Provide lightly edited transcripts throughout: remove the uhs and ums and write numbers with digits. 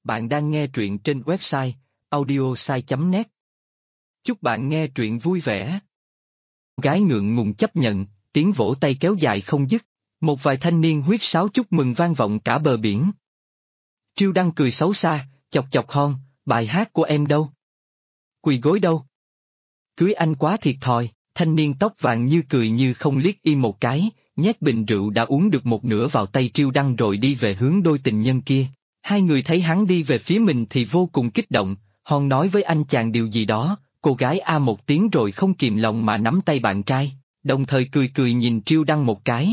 Bạn đang nghe truyện trên website audiosai.net. Chúc bạn nghe truyện vui vẻ. Gái ngượng ngùng chấp nhận, tiếng vỗ tay kéo dài không dứt. Một vài thanh niên huýt sáo chúc mừng vang vọng cả bờ biển. Triêu Đăng cười xấu xa, chọc chọc Hon, bài hát của em đâu? Quỳ gối đâu? Cưới anh quá thiệt thòi. Thanh niên tóc vàng như cười như không liếc y một cái, nhét bình rượu đã uống được một nửa vào tay Triêu Đăng rồi đi về hướng đôi tình nhân kia. Hai người thấy hắn đi về phía mình thì vô cùng kích động. Hon nói với anh chàng điều gì đó, cô gái a một tiếng rồi không kìm lòng mà nắm tay bạn trai, đồng thời cười cười nhìn Triêu Đăng một cái.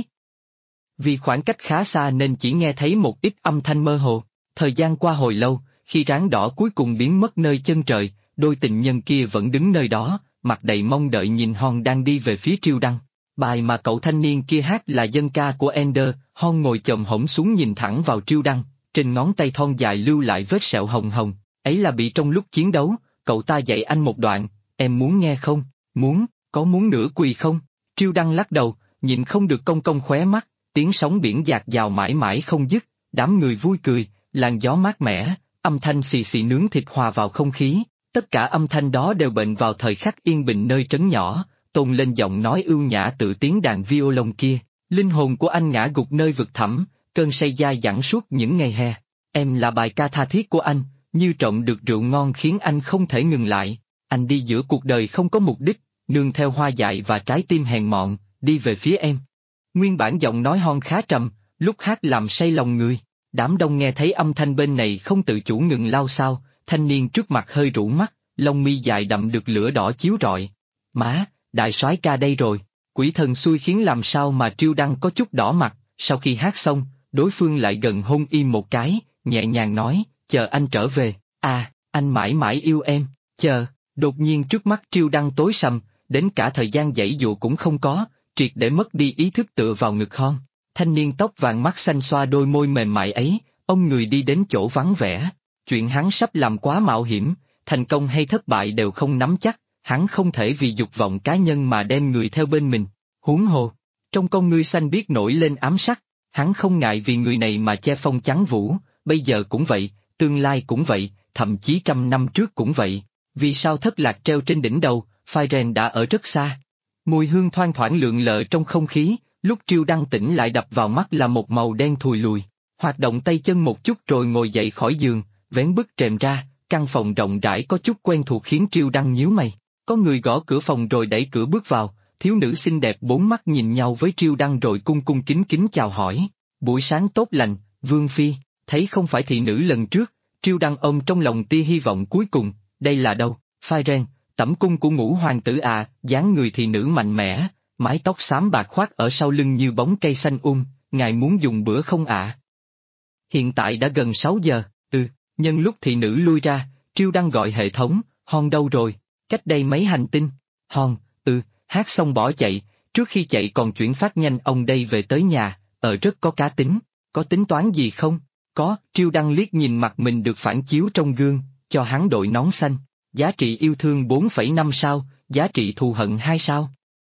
Vì khoảng cách khá xa nên chỉ nghe thấy một ít âm thanh mơ hồ. Thời gian qua hồi lâu, khi ráng đỏ cuối cùng biến mất nơi chân trời, đôi tình nhân kia vẫn đứng nơi đó, mặt đầy mong đợi nhìn Hon đang đi về phía Triêu Đăng. Bài mà cậu thanh niên kia hát là dân ca của Ender. Hon ngồi chồm hổm xuống nhìn thẳng vào Triêu Đăng, trên ngón tay thon dài lưu lại vết sẹo hồng hồng, ấy là bị trong lúc chiến đấu, cậu ta dạy anh một đoạn, em muốn nghe không? Muốn, có muốn nữa quỳ không? Triêu Đăng lắc đầu, nhìn không được cong cong khóe mắt, tiếng sóng biển dạt dào mãi mãi không dứt, đám người vui cười, làn gió mát mẻ, âm thanh xì xì nướng thịt hòa vào không khí, tất cả âm thanh đó đều bệnh vào thời khắc yên bình nơi trấn nhỏ, tôn lên giọng nói ưu nhã tự tiếng đàn violon kia, linh hồn của anh ngã gục nơi vực thẳm, cơn say dai dẳng suốt những ngày hè. Em là bài ca tha thiết của anh, như trộm được rượu ngon khiến anh không thể ngừng lại. Anh đi giữa cuộc đời không có mục đích, nương theo hoa dại và trái tim hèn mọn, đi về phía em. Nguyên bản giọng nói Hon khá trầm, lúc hát làm say lòng người. Đám đông nghe thấy âm thanh bên này không tự chủ ngừng lao xao, thanh niên trước mặt hơi rũ mắt, lông mi dài đậm được lửa đỏ chiếu rọi. Má, đại soái ca đây rồi. Quỷ thần xui khiến làm sao mà Triêu Đăng có chút đỏ mặt. Sau khi hát xong, đối phương lại gần hôn im một cái, nhẹ nhàng nói, chờ anh trở về, anh mãi mãi yêu em, chờ. Đột nhiên trước mắt Triêu Đăng tối sầm, đến cả thời gian giãy dụa cũng không có, triệt để mất đi ý thức tựa vào ngực Hon. Thanh niên tóc vàng mắt xanh xoa đôi môi mềm mại ấy, ông người đi đến chỗ vắng vẻ. Chuyện hắn sắp làm quá mạo hiểm, thành công hay thất bại đều không nắm chắc, hắn không thể vì dục vọng cá nhân mà đem người theo bên mình. Huống hồ, trong con ngươi xanh biếc nổi lên ám sắc, hắn không ngại vì người này mà che phong trắng vũ, bây giờ cũng vậy, tương lai cũng vậy, thậm chí 100 năm trước cũng vậy. Vì sao thất lạc treo trên đỉnh đầu, Phairen đã ở rất xa. Mùi hương thoang thoảng lượn lờ trong không khí, lúc Triêu Đăng tỉnh lại đập vào mắt là một màu đen thùi lùi. Hoạt động tay chân một chút rồi ngồi dậy khỏi giường, vén bức rèm ra, căn phòng rộng rãi có chút quen thuộc khiến Triêu Đăng nhíu mày. Có người gõ cửa phòng rồi đẩy cửa bước vào, thiếu nữ xinh đẹp bốn mắt nhìn nhau với Triêu Đăng rồi cung cung kính kính chào hỏi. Buổi sáng tốt lành, Vương Phi. Thấy không phải thị nữ lần trước, Triêu Đăng ôm trong lòng tia hy vọng cuối cùng, đây là đâu? Phairen, tẩm cung của Ngũ hoàng tử à, dáng người thị nữ mạnh mẽ, mái tóc xám bạc khoác ở sau lưng như bóng cây xanh ngài muốn dùng bữa không ạ? Hiện tại đã gần 6 giờ, nhân lúc thị nữ lui ra, Triêu Đăng gọi hệ thống, Hon đâu rồi? Cách đây mấy hành tinh. Hon, hát xong bỏ chạy, trước khi chạy còn chuyển phát nhanh ông đây về tới nhà, rất có cá tính, có tính toán gì không? Có, Triêu Đăng liếc nhìn mặt mình được phản chiếu trong gương, cho hắn đội nón xanh, giá trị yêu thương 4,5 sao, giá trị thù hận 2 sao.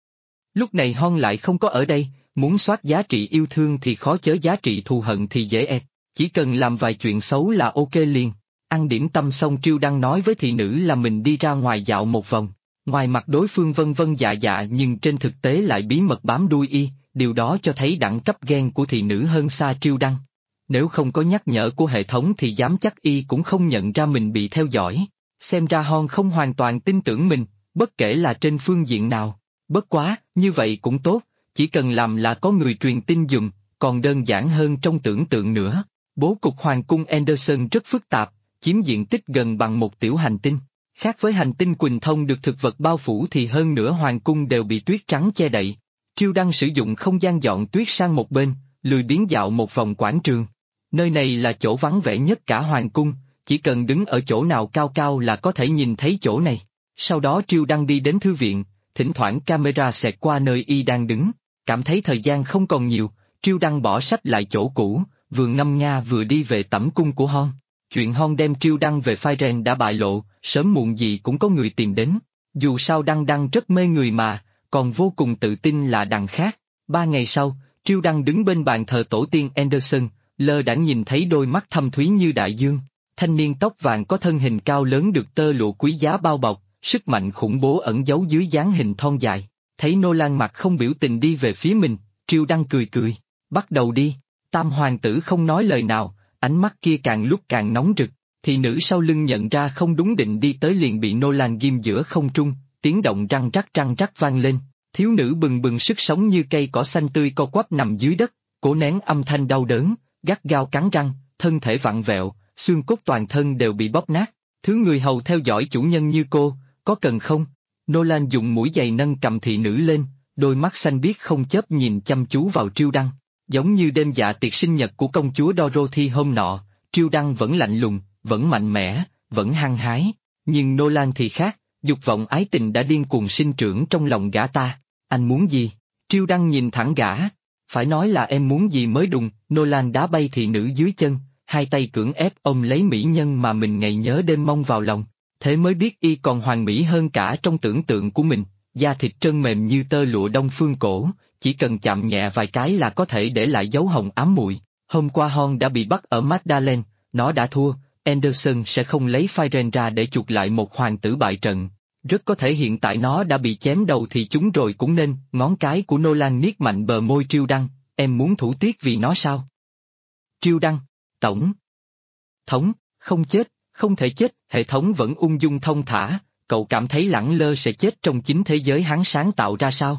Lúc này Hon lại không có ở đây, muốn soát giá trị yêu thương thì khó chớ giá trị thù hận thì dễ ẹt, chỉ cần làm vài chuyện xấu là ok liền. Ăn điểm tâm xong Triêu Đăng nói với thị nữ là mình đi ra ngoài dạo một vòng, ngoài mặt đối phương vân vân dạ dạ nhưng trên thực tế lại bí mật bám đuôi y, điều đó cho thấy đẳng cấp ghen của thị nữ hơn xa Triêu Đăng. Nếu không có nhắc nhở của hệ thống thì dám chắc y cũng không nhận ra mình bị theo dõi, xem ra Hon không hoàn toàn tin tưởng mình, bất kể là trên phương diện nào. Bất quá, như vậy cũng tốt, chỉ cần làm là có người truyền tin dùm, còn đơn giản hơn trong tưởng tượng nữa. Bố cục hoàng cung Anderson rất phức tạp, chiếm diện tích gần bằng một tiểu hành tinh. Khác với hành tinh Quỳnh Thông được thực vật bao phủ thì hơn nữa hoàng cung đều bị tuyết trắng che đậy. Triêu Đăng sử dụng không gian dọn tuyết sang một bên, lười biếng dạo một vòng quảng trường. Nơi này là chỗ vắng vẻ nhất cả hoàng cung, chỉ cần đứng ở chỗ nào cao cao là có thể nhìn thấy chỗ này. Sau đó Triêu Đăng đi đến thư viện, thỉnh thoảng camera xẹt qua nơi y đang đứng, cảm thấy thời gian không còn nhiều, Triêu Đăng bỏ sách lại chỗ cũ, vừa ngâm nga vừa đi về tẩm cung của Hon. Chuyện Hon đem Triêu Đăng về Phairen đã bại lộ, sớm muộn gì cũng có người tìm đến. Dù sao Đăng Đăng rất mê người mà, còn vô cùng tự tin là đằng khác. 3 ngày sau, Triêu Đăng đứng bên bàn thờ tổ tiên Anderson, lơ đãng nhìn thấy đôi mắt thâm thúy như đại dương. Thanh niên tóc vàng có thân hình cao lớn được tơ lụa quý giá bao bọc, sức mạnh khủng bố ẩn giấu dưới dáng hình thon dài. Thấy Nolan mặt không biểu tình đi về phía mình, Triêu Đăng cười cười. Bắt đầu đi. Tam hoàng tử không nói lời nào, ánh mắt kia càng lúc càng nóng rực. Thị nữ sau lưng nhận ra không đúng định đi tới liền bị Nolan ghim giữa không trung, tiếng động răng rắc vang lên. Thiếu nữ bừng bừng sức sống như cây cỏ xanh tươi co quắp nằm dưới đất, cố nén âm thanh đau đớn, gắt gao cắn răng, thân thể vặn vẹo, xương cốt toàn thân đều bị bóp nát. Thứ người hầu theo dõi chủ nhân như cô, có cần không? Nolan dùng mũi giày nâng cầm thị nữ lên, đôi mắt xanh biếc không chớp nhìn chăm chú vào Triêu Đăng. Giống như đêm dạ tiệc sinh nhật của công chúa Dorothy hôm nọ, Triêu Đăng vẫn lạnh lùng, vẫn mạnh mẽ, vẫn hăng hái. Nhưng Nolan thì khác, dục vọng ái tình đã điên cuồng sinh trưởng trong lòng gã ta. Anh muốn gì? Triêu Đăng nhìn thẳng gã. Phải nói là em muốn gì mới đúng. Nolan đá bay thị nữ dưới chân, hai tay cưỡng ép ôm lấy mỹ nhân mà mình ngày nhớ đêm mong vào lòng. Thế mới biết y còn hoàn mỹ hơn cả trong tưởng tượng của mình, da thịt trơn mềm như tơ lụa đông phương cổ, chỉ cần chạm nhẹ vài cái là có thể để lại dấu hồng ám muội. Hôm qua Hon đã bị bắt ở Magdalen, nó đã thua, Anderson sẽ không lấy Firen ra để chuộc lại một hoàng tử bại trận. Rất có thể hiện tại nó đã bị chém đầu thì chúng rồi cũng nên. Ngón cái của Nolan niết mạnh bờ môi Triêu Đăng, em muốn thủ tiết vì nó sao? Triêu Đăng, tổng thống, không chết, không thể chết, hệ thống vẫn ung dung thông thả, cậu cảm thấy lẳng lơ sẽ chết trong chính thế giới hắn sáng tạo ra sao?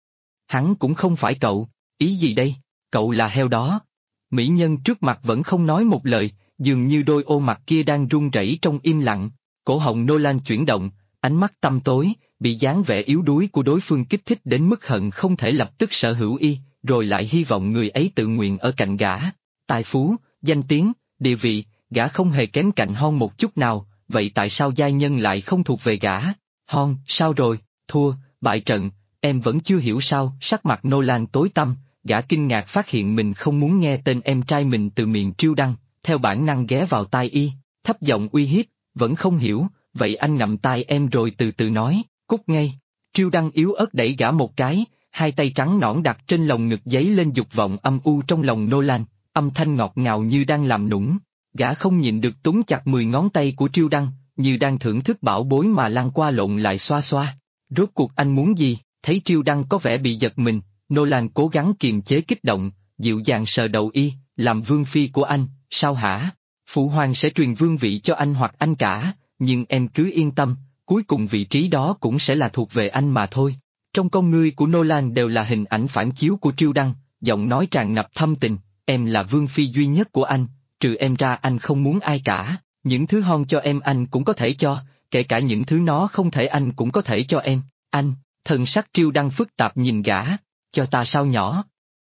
Hắn cũng không phải cậu, ý gì đây, cậu là heo đó. Mỹ nhân trước mặt vẫn không nói một lời, dường như đôi ô mặt kia đang run rẩy trong im lặng. Cổ họng Nolan chuyển động, ánh mắt tăm tối, bị dáng vẻ yếu đuối của đối phương kích thích đến mức hận không thể lập tức sở hữu y, rồi lại hy vọng người ấy tự nguyện ở cạnh gã. Tài phú, danh tiếng, địa vị, gã không hề kém cạnh Hon một chút nào, vậy tại sao giai nhân lại không thuộc về gã? Hon, sao rồi, thua, bại trận, em vẫn chưa hiểu sao? Sắc mặt Nolan tối tăm, gã kinh ngạc phát hiện mình không muốn nghe tên em trai mình từ miệng Triêu Đăng, theo bản năng ghé vào tai y, thấp giọng uy hiếp, vẫn không hiểu, vậy anh ngậm tai em rồi từ từ nói, cút ngay. Triêu Đăng yếu ớt đẩy gã một cái, hai tay trắng nõn đặt trên lồng ngực giấy lên dục vọng âm u trong lòng Nolan, âm thanh ngọt ngào như đang làm nũng. Gã không nhịn được túm chặt 10 ngón tay của Triêu Đăng, như đang thưởng thức bảo bối mà lăn qua lộn lại xoa xoa. Rốt cuộc anh muốn gì? Thấy Triêu Đăng có vẻ bị giật mình, Nolan cố gắng kiềm chế kích động, dịu dàng sờ đầu y, làm vương phi của anh, sao hả? Phụ hoàng sẽ truyền vương vị cho anh hoặc anh cả, nhưng em cứ yên tâm, cuối cùng vị trí đó cũng sẽ là thuộc về anh mà thôi. Trong con ngươi của Nolan đều là hình ảnh phản chiếu của Triêu Đăng, giọng nói tràn ngập thâm tình, em là vương phi duy nhất của anh, trừ em ra anh không muốn ai cả, những thứ Hon cho em anh cũng có thể cho, kể cả những thứ nó không thể anh cũng có thể cho em. Anh, thần sắc Triêu Đăng phức tạp nhìn gã, cho ta sao nhỏ?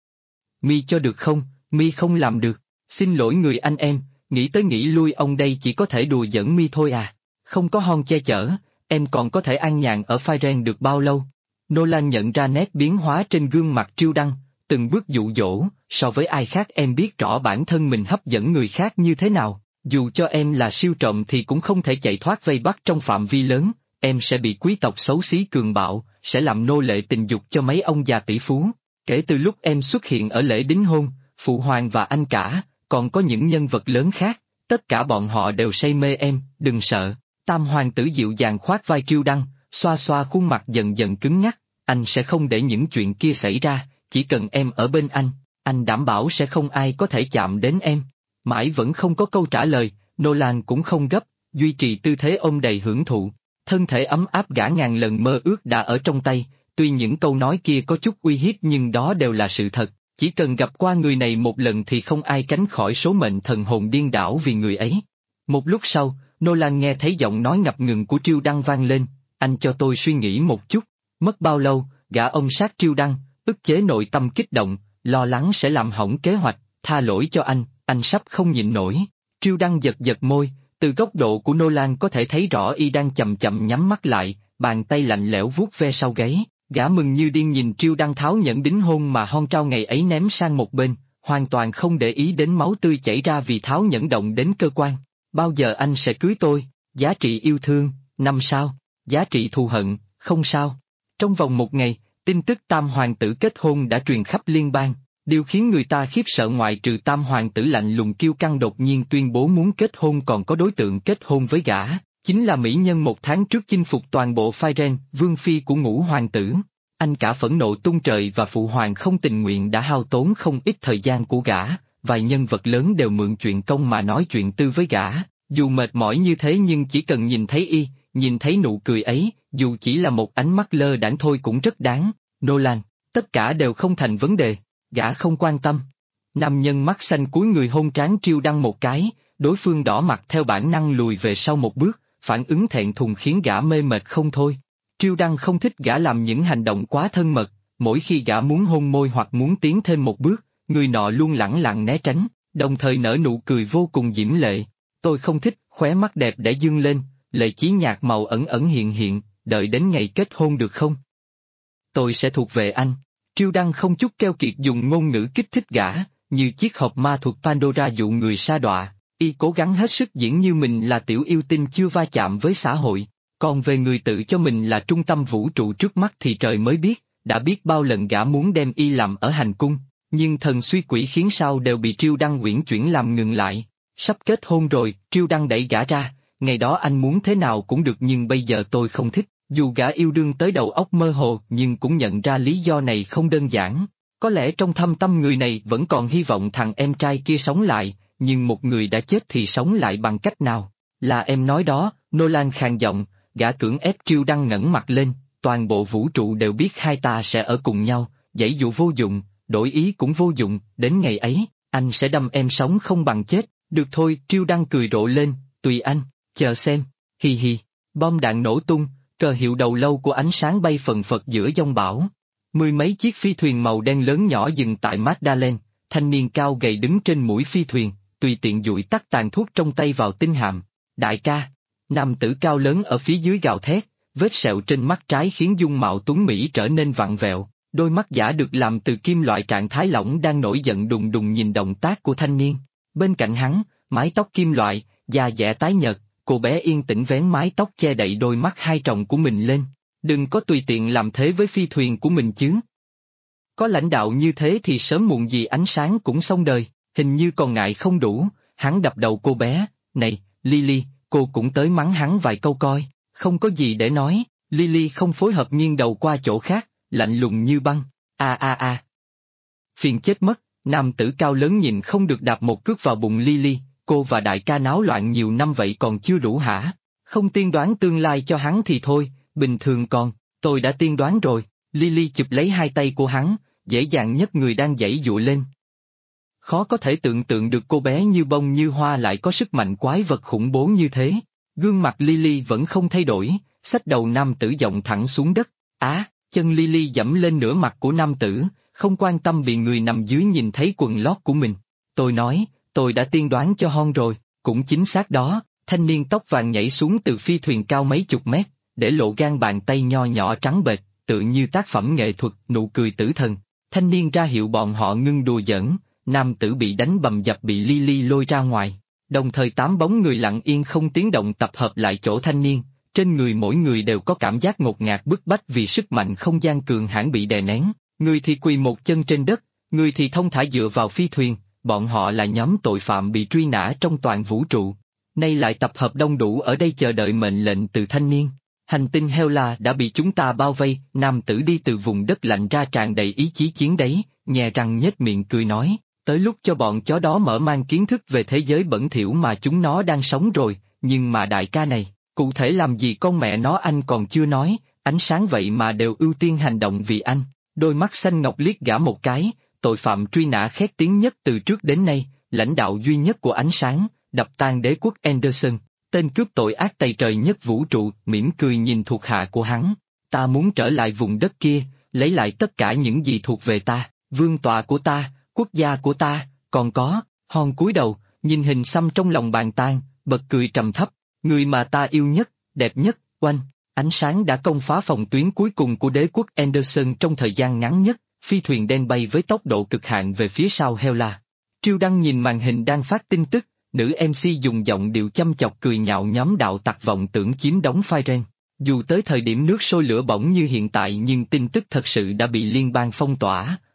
Mi cho được không? Mi không làm được, xin lỗi người anh em, nghĩ tới nghĩ lui ông đây chỉ có thể đùa giỡn Mi thôi à, không có Hon che chở, em còn có thể an nhàn ở Firen được bao lâu? Nolan nhận ra nét biến hóa trên gương mặt Triêu Đăng, từng bước dụ dỗ, so với ai khác em biết rõ bản thân mình hấp dẫn người khác như thế nào, dù cho em là siêu trộm thì cũng không thể chạy thoát vây bắt trong phạm vi lớn, em sẽ bị quý tộc xấu xí cường bạo, sẽ làm nô lệ tình dục cho mấy ông già tỷ phú. Kể từ lúc em xuất hiện ở lễ đính hôn, phụ hoàng và anh cả, còn có những nhân vật lớn khác, tất cả bọn họ đều say mê em, đừng sợ. Tam hoàng tử dịu dàng khoác vai Triêu Đăng, xoa xoa khuôn mặt dần dần cứng ngắc, anh sẽ không để những chuyện kia xảy ra, chỉ cần em ở bên anh đảm bảo sẽ không ai có thể chạm đến em. Mãi vẫn không có câu trả lời, Nolan cũng không gấp, duy trì tư thế ôm đầy hưởng thụ, thân thể ấm áp gã ngàn lần mơ ước đã ở trong tay, tuy những câu nói kia có chút uy hiếp nhưng đó đều là sự thật, chỉ cần gặp qua người này một lần thì không ai tránh khỏi số mệnh thần hồn điên đảo vì người ấy. Một lúc sau, Nolan nghe thấy giọng nói ngập ngừng của Triêu Đăng vang lên, anh cho tôi suy nghĩ một chút. Mất bao lâu, gã ôm sát Triêu Đăng, ức chế nội tâm kích động, lo lắng sẽ làm hỏng kế hoạch, tha lỗi cho anh sắp không nhịn nổi. Triêu Đăng giật giật môi, từ góc độ của Nolan có thể thấy rõ y đang chậm chậm nhắm mắt lại, bàn tay lạnh lẽo vuốt ve sau gáy, gã mừng như điên nhìn Triêu Đăng tháo nhẫn đính hôn mà Hon trao ngày ấy ném sang một bên, hoàn toàn không để ý đến máu tươi chảy ra vì tháo nhẫn động đến cơ quan. Bao giờ anh sẽ cưới tôi? Giá trị yêu thương, 5 sao, giá trị thù hận, không sao. Trong vòng một ngày, tin tức tam hoàng tử kết hôn đã truyền khắp liên bang, Điều khiến người ta khiếp sợ ngoại trừ tam hoàng tử lạnh lùng kiêu căng đột nhiên tuyên bố muốn kết hôn còn có đối tượng kết hôn với gã, chính là mỹ nhân một tháng trước chinh phục toàn bộ Firen, vương phi của ngũ hoàng tử. Anh cả phẫn nộ tung trời và phụ hoàng không tình nguyện đã hao tốn không ít thời gian của gã, vài nhân vật lớn đều mượn chuyện công mà nói chuyện tư với gã, dù mệt mỏi như thế nhưng chỉ cần nhìn thấy nụ cười ấy, dù chỉ là một ánh mắt lơ đãng thôi cũng rất đáng. Nolan, tất cả đều không thành vấn đề, gã không quan tâm. Nam nhân mắt xanh cúi người hôn trán Triêu Đăng một cái, đối phương đỏ mặt theo bản năng lùi về sau một bước, phản ứng thẹn thùng khiến gã mê mệt không thôi. Triêu Đăng không thích gã làm những hành động quá thân mật, mỗi khi gã muốn hôn môi hoặc muốn tiến thêm một bước, người nọ luôn lẳng lặng né tránh, đồng thời nở nụ cười vô cùng diễm lệ. Tôi không thích, khóe mắt đẹp để dương lên, lệ chí nhạt màu ẩn ẩn hiện, đợi đến ngày kết hôn được không? Tôi sẽ thuộc về anh. Triêu Đăng không chút keo kiệt dùng ngôn ngữ kích thích gã, như chiếc hộp ma thuật Pandora dụ người sa đọa, y cố gắng hết sức diễn như mình là tiểu yêu tinh chưa va chạm với xã hội. Còn về người tự cho mình là trung tâm vũ trụ trước mắt thì trời mới biết, đã biết bao lần gã muốn đem y làm ở hành cung, nhưng thần suy quỷ khiến sao đều bị Triêu Đăng uyển chuyển làm ngừng lại. Sắp kết hôn rồi, Triêu Đăng đẩy gã ra, ngày đó anh muốn thế nào cũng được nhưng bây giờ tôi không thích. Dù gã yêu đương tới đầu óc mơ hồ nhưng cũng nhận ra lý do này không đơn giản. Có lẽ trong thâm tâm người này vẫn còn hy vọng thằng em trai kia sống lại, nhưng một người đã chết thì sống lại bằng cách nào? Là em nói đó, Nolan khàn giọng, gã cưỡng ép Triêu Đăng ngẩng mặt lên, toàn bộ vũ trụ đều biết hai ta sẽ ở cùng nhau, giãy dụ vô dụng, đổi ý cũng vô dụng, đến ngày ấy, anh sẽ đâm em sống không bằng chết. Được thôi, Triêu Đăng cười rộ lên, tùy anh, chờ xem, hi hi, bom đạn nổ tung. Cờ hiệu đầu lâu của ánh sáng bay phần phật giữa giông bão. Mười mấy chiếc phi thuyền màu đen lớn nhỏ dừng tại Magdalen, thanh niên cao gầy đứng trên mũi phi thuyền, tùy tiện dụi tắt tàn thuốc trong tay vào tinh hạm. Đại ca, nam tử cao lớn ở phía dưới gào thét, vết sẹo trên mắt trái khiến dung mạo tuấn Mỹ trở nên vặn vẹo, đôi mắt giả được làm từ kim loại trạng thái lỏng đang nổi giận đùng đùng nhìn động tác của thanh niên. Bên cạnh hắn, mái tóc kim loại, da dẻ tái nhợt. Cô bé yên tĩnh vén mái tóc che đậy đôi mắt hai tròng của mình lên. Đừng có tùy tiện làm thế với phi thuyền của mình chứ. Có lãnh đạo như thế thì sớm muộn gì ánh sáng cũng xong đời, hình như còn ngại không đủ, hắn đập đầu cô bé, này, Lily, cô cũng tới mắng hắn vài câu coi, không có gì để nói. Lily không phối hợp nghiêng đầu qua chỗ khác, lạnh lùng như băng, Phiền chết mất, nam tử cao lớn nhìn không được đạp một cước vào bụng Lily. Cô và đại ca náo loạn nhiều năm vậy còn chưa đủ hả? Không tiên đoán tương lai cho hắn thì thôi, bình thường còn, tôi đã tiên đoán rồi. Lily chụp lấy hai tay của hắn, dễ dàng nhất người đang giãy dụa lên. Khó có thể tưởng tượng được cô bé như bông như hoa lại có sức mạnh quái vật khủng bố như thế. Gương mặt Lily vẫn không thay đổi, xách đầu nam tử giọng thẳng xuống đất. Chân Lily dẫm lên nửa mặt của nam tử, không quan tâm bị người nằm dưới nhìn thấy quần lót của mình. Tôi nói, tôi đã tiên đoán cho Hon rồi, cũng chính xác đó, thanh niên tóc vàng nhảy xuống từ phi thuyền cao mấy chục mét, để lộ gan bàn tay nho nhỏ trắng bệch, tự như tác phẩm nghệ thuật, nụ cười tử thần. Thanh niên ra hiệu bọn họ ngưng đùa giỡn, nam tử bị đánh bầm dập bị Lily lôi ra ngoài. Đồng thời 8 bóng người lặng yên không tiếng động tập hợp lại chỗ thanh niên, trên người mỗi người đều có cảm giác ngột ngạt bức bách vì sức mạnh không gian cường hãn bị đè nén, người thì quỳ một chân trên đất, người thì thông thả dựa vào phi thuyền. Bọn họ là nhóm tội phạm bị truy nã trong toàn vũ trụ, nay lại tập hợp đông đủ ở đây chờ đợi mệnh lệnh từ thanh niên. Hành tinh Hela đã bị chúng ta bao vây, nam tử đi từ vùng đất lạnh ra tràn đầy ý chí chiến đấy, nhè răng nhếch miệng cười nói, tới lúc cho bọn chó đó mở mang kiến thức về thế giới bẩn thỉu mà chúng nó đang sống rồi, nhưng mà đại ca này, cụ thể làm gì con mẹ nó anh còn chưa nói, ánh sáng vậy mà đều ưu tiên hành động vì anh. Đôi mắt xanh ngọc liếc gã một cái. Tội phạm truy nã khét tiếng nhất từ trước đến nay, lãnh đạo duy nhất của ánh sáng, đập tan đế quốc Anderson, tên cướp tội ác tày trời nhất vũ trụ, mỉm cười nhìn thuộc hạ của hắn. Ta muốn trở lại vùng đất kia, lấy lại tất cả những gì thuộc về ta, vương tọa của ta, quốc gia của ta, còn có, Hon cúi đầu, nhìn hình xăm trong lòng bàn tan, bật cười trầm thấp, người mà ta yêu nhất, đẹp nhất, oanh. Ánh sáng đã công phá phòng tuyến cuối cùng của đế quốc Anderson trong thời gian ngắn nhất. Phi thuyền đen bay với tốc độ cực hạn về phía sau Hela. Triêu Đăng nhìn màn hình đang phát tin tức, nữ MC dùng giọng điệu chăm chọc cười nhạo nhóm đạo tặc vọng tưởng chiếm đóng Firen. Dù tới thời điểm nước sôi lửa bỏng như hiện tại nhưng tin tức thật sự đã bị liên bang phong tỏa,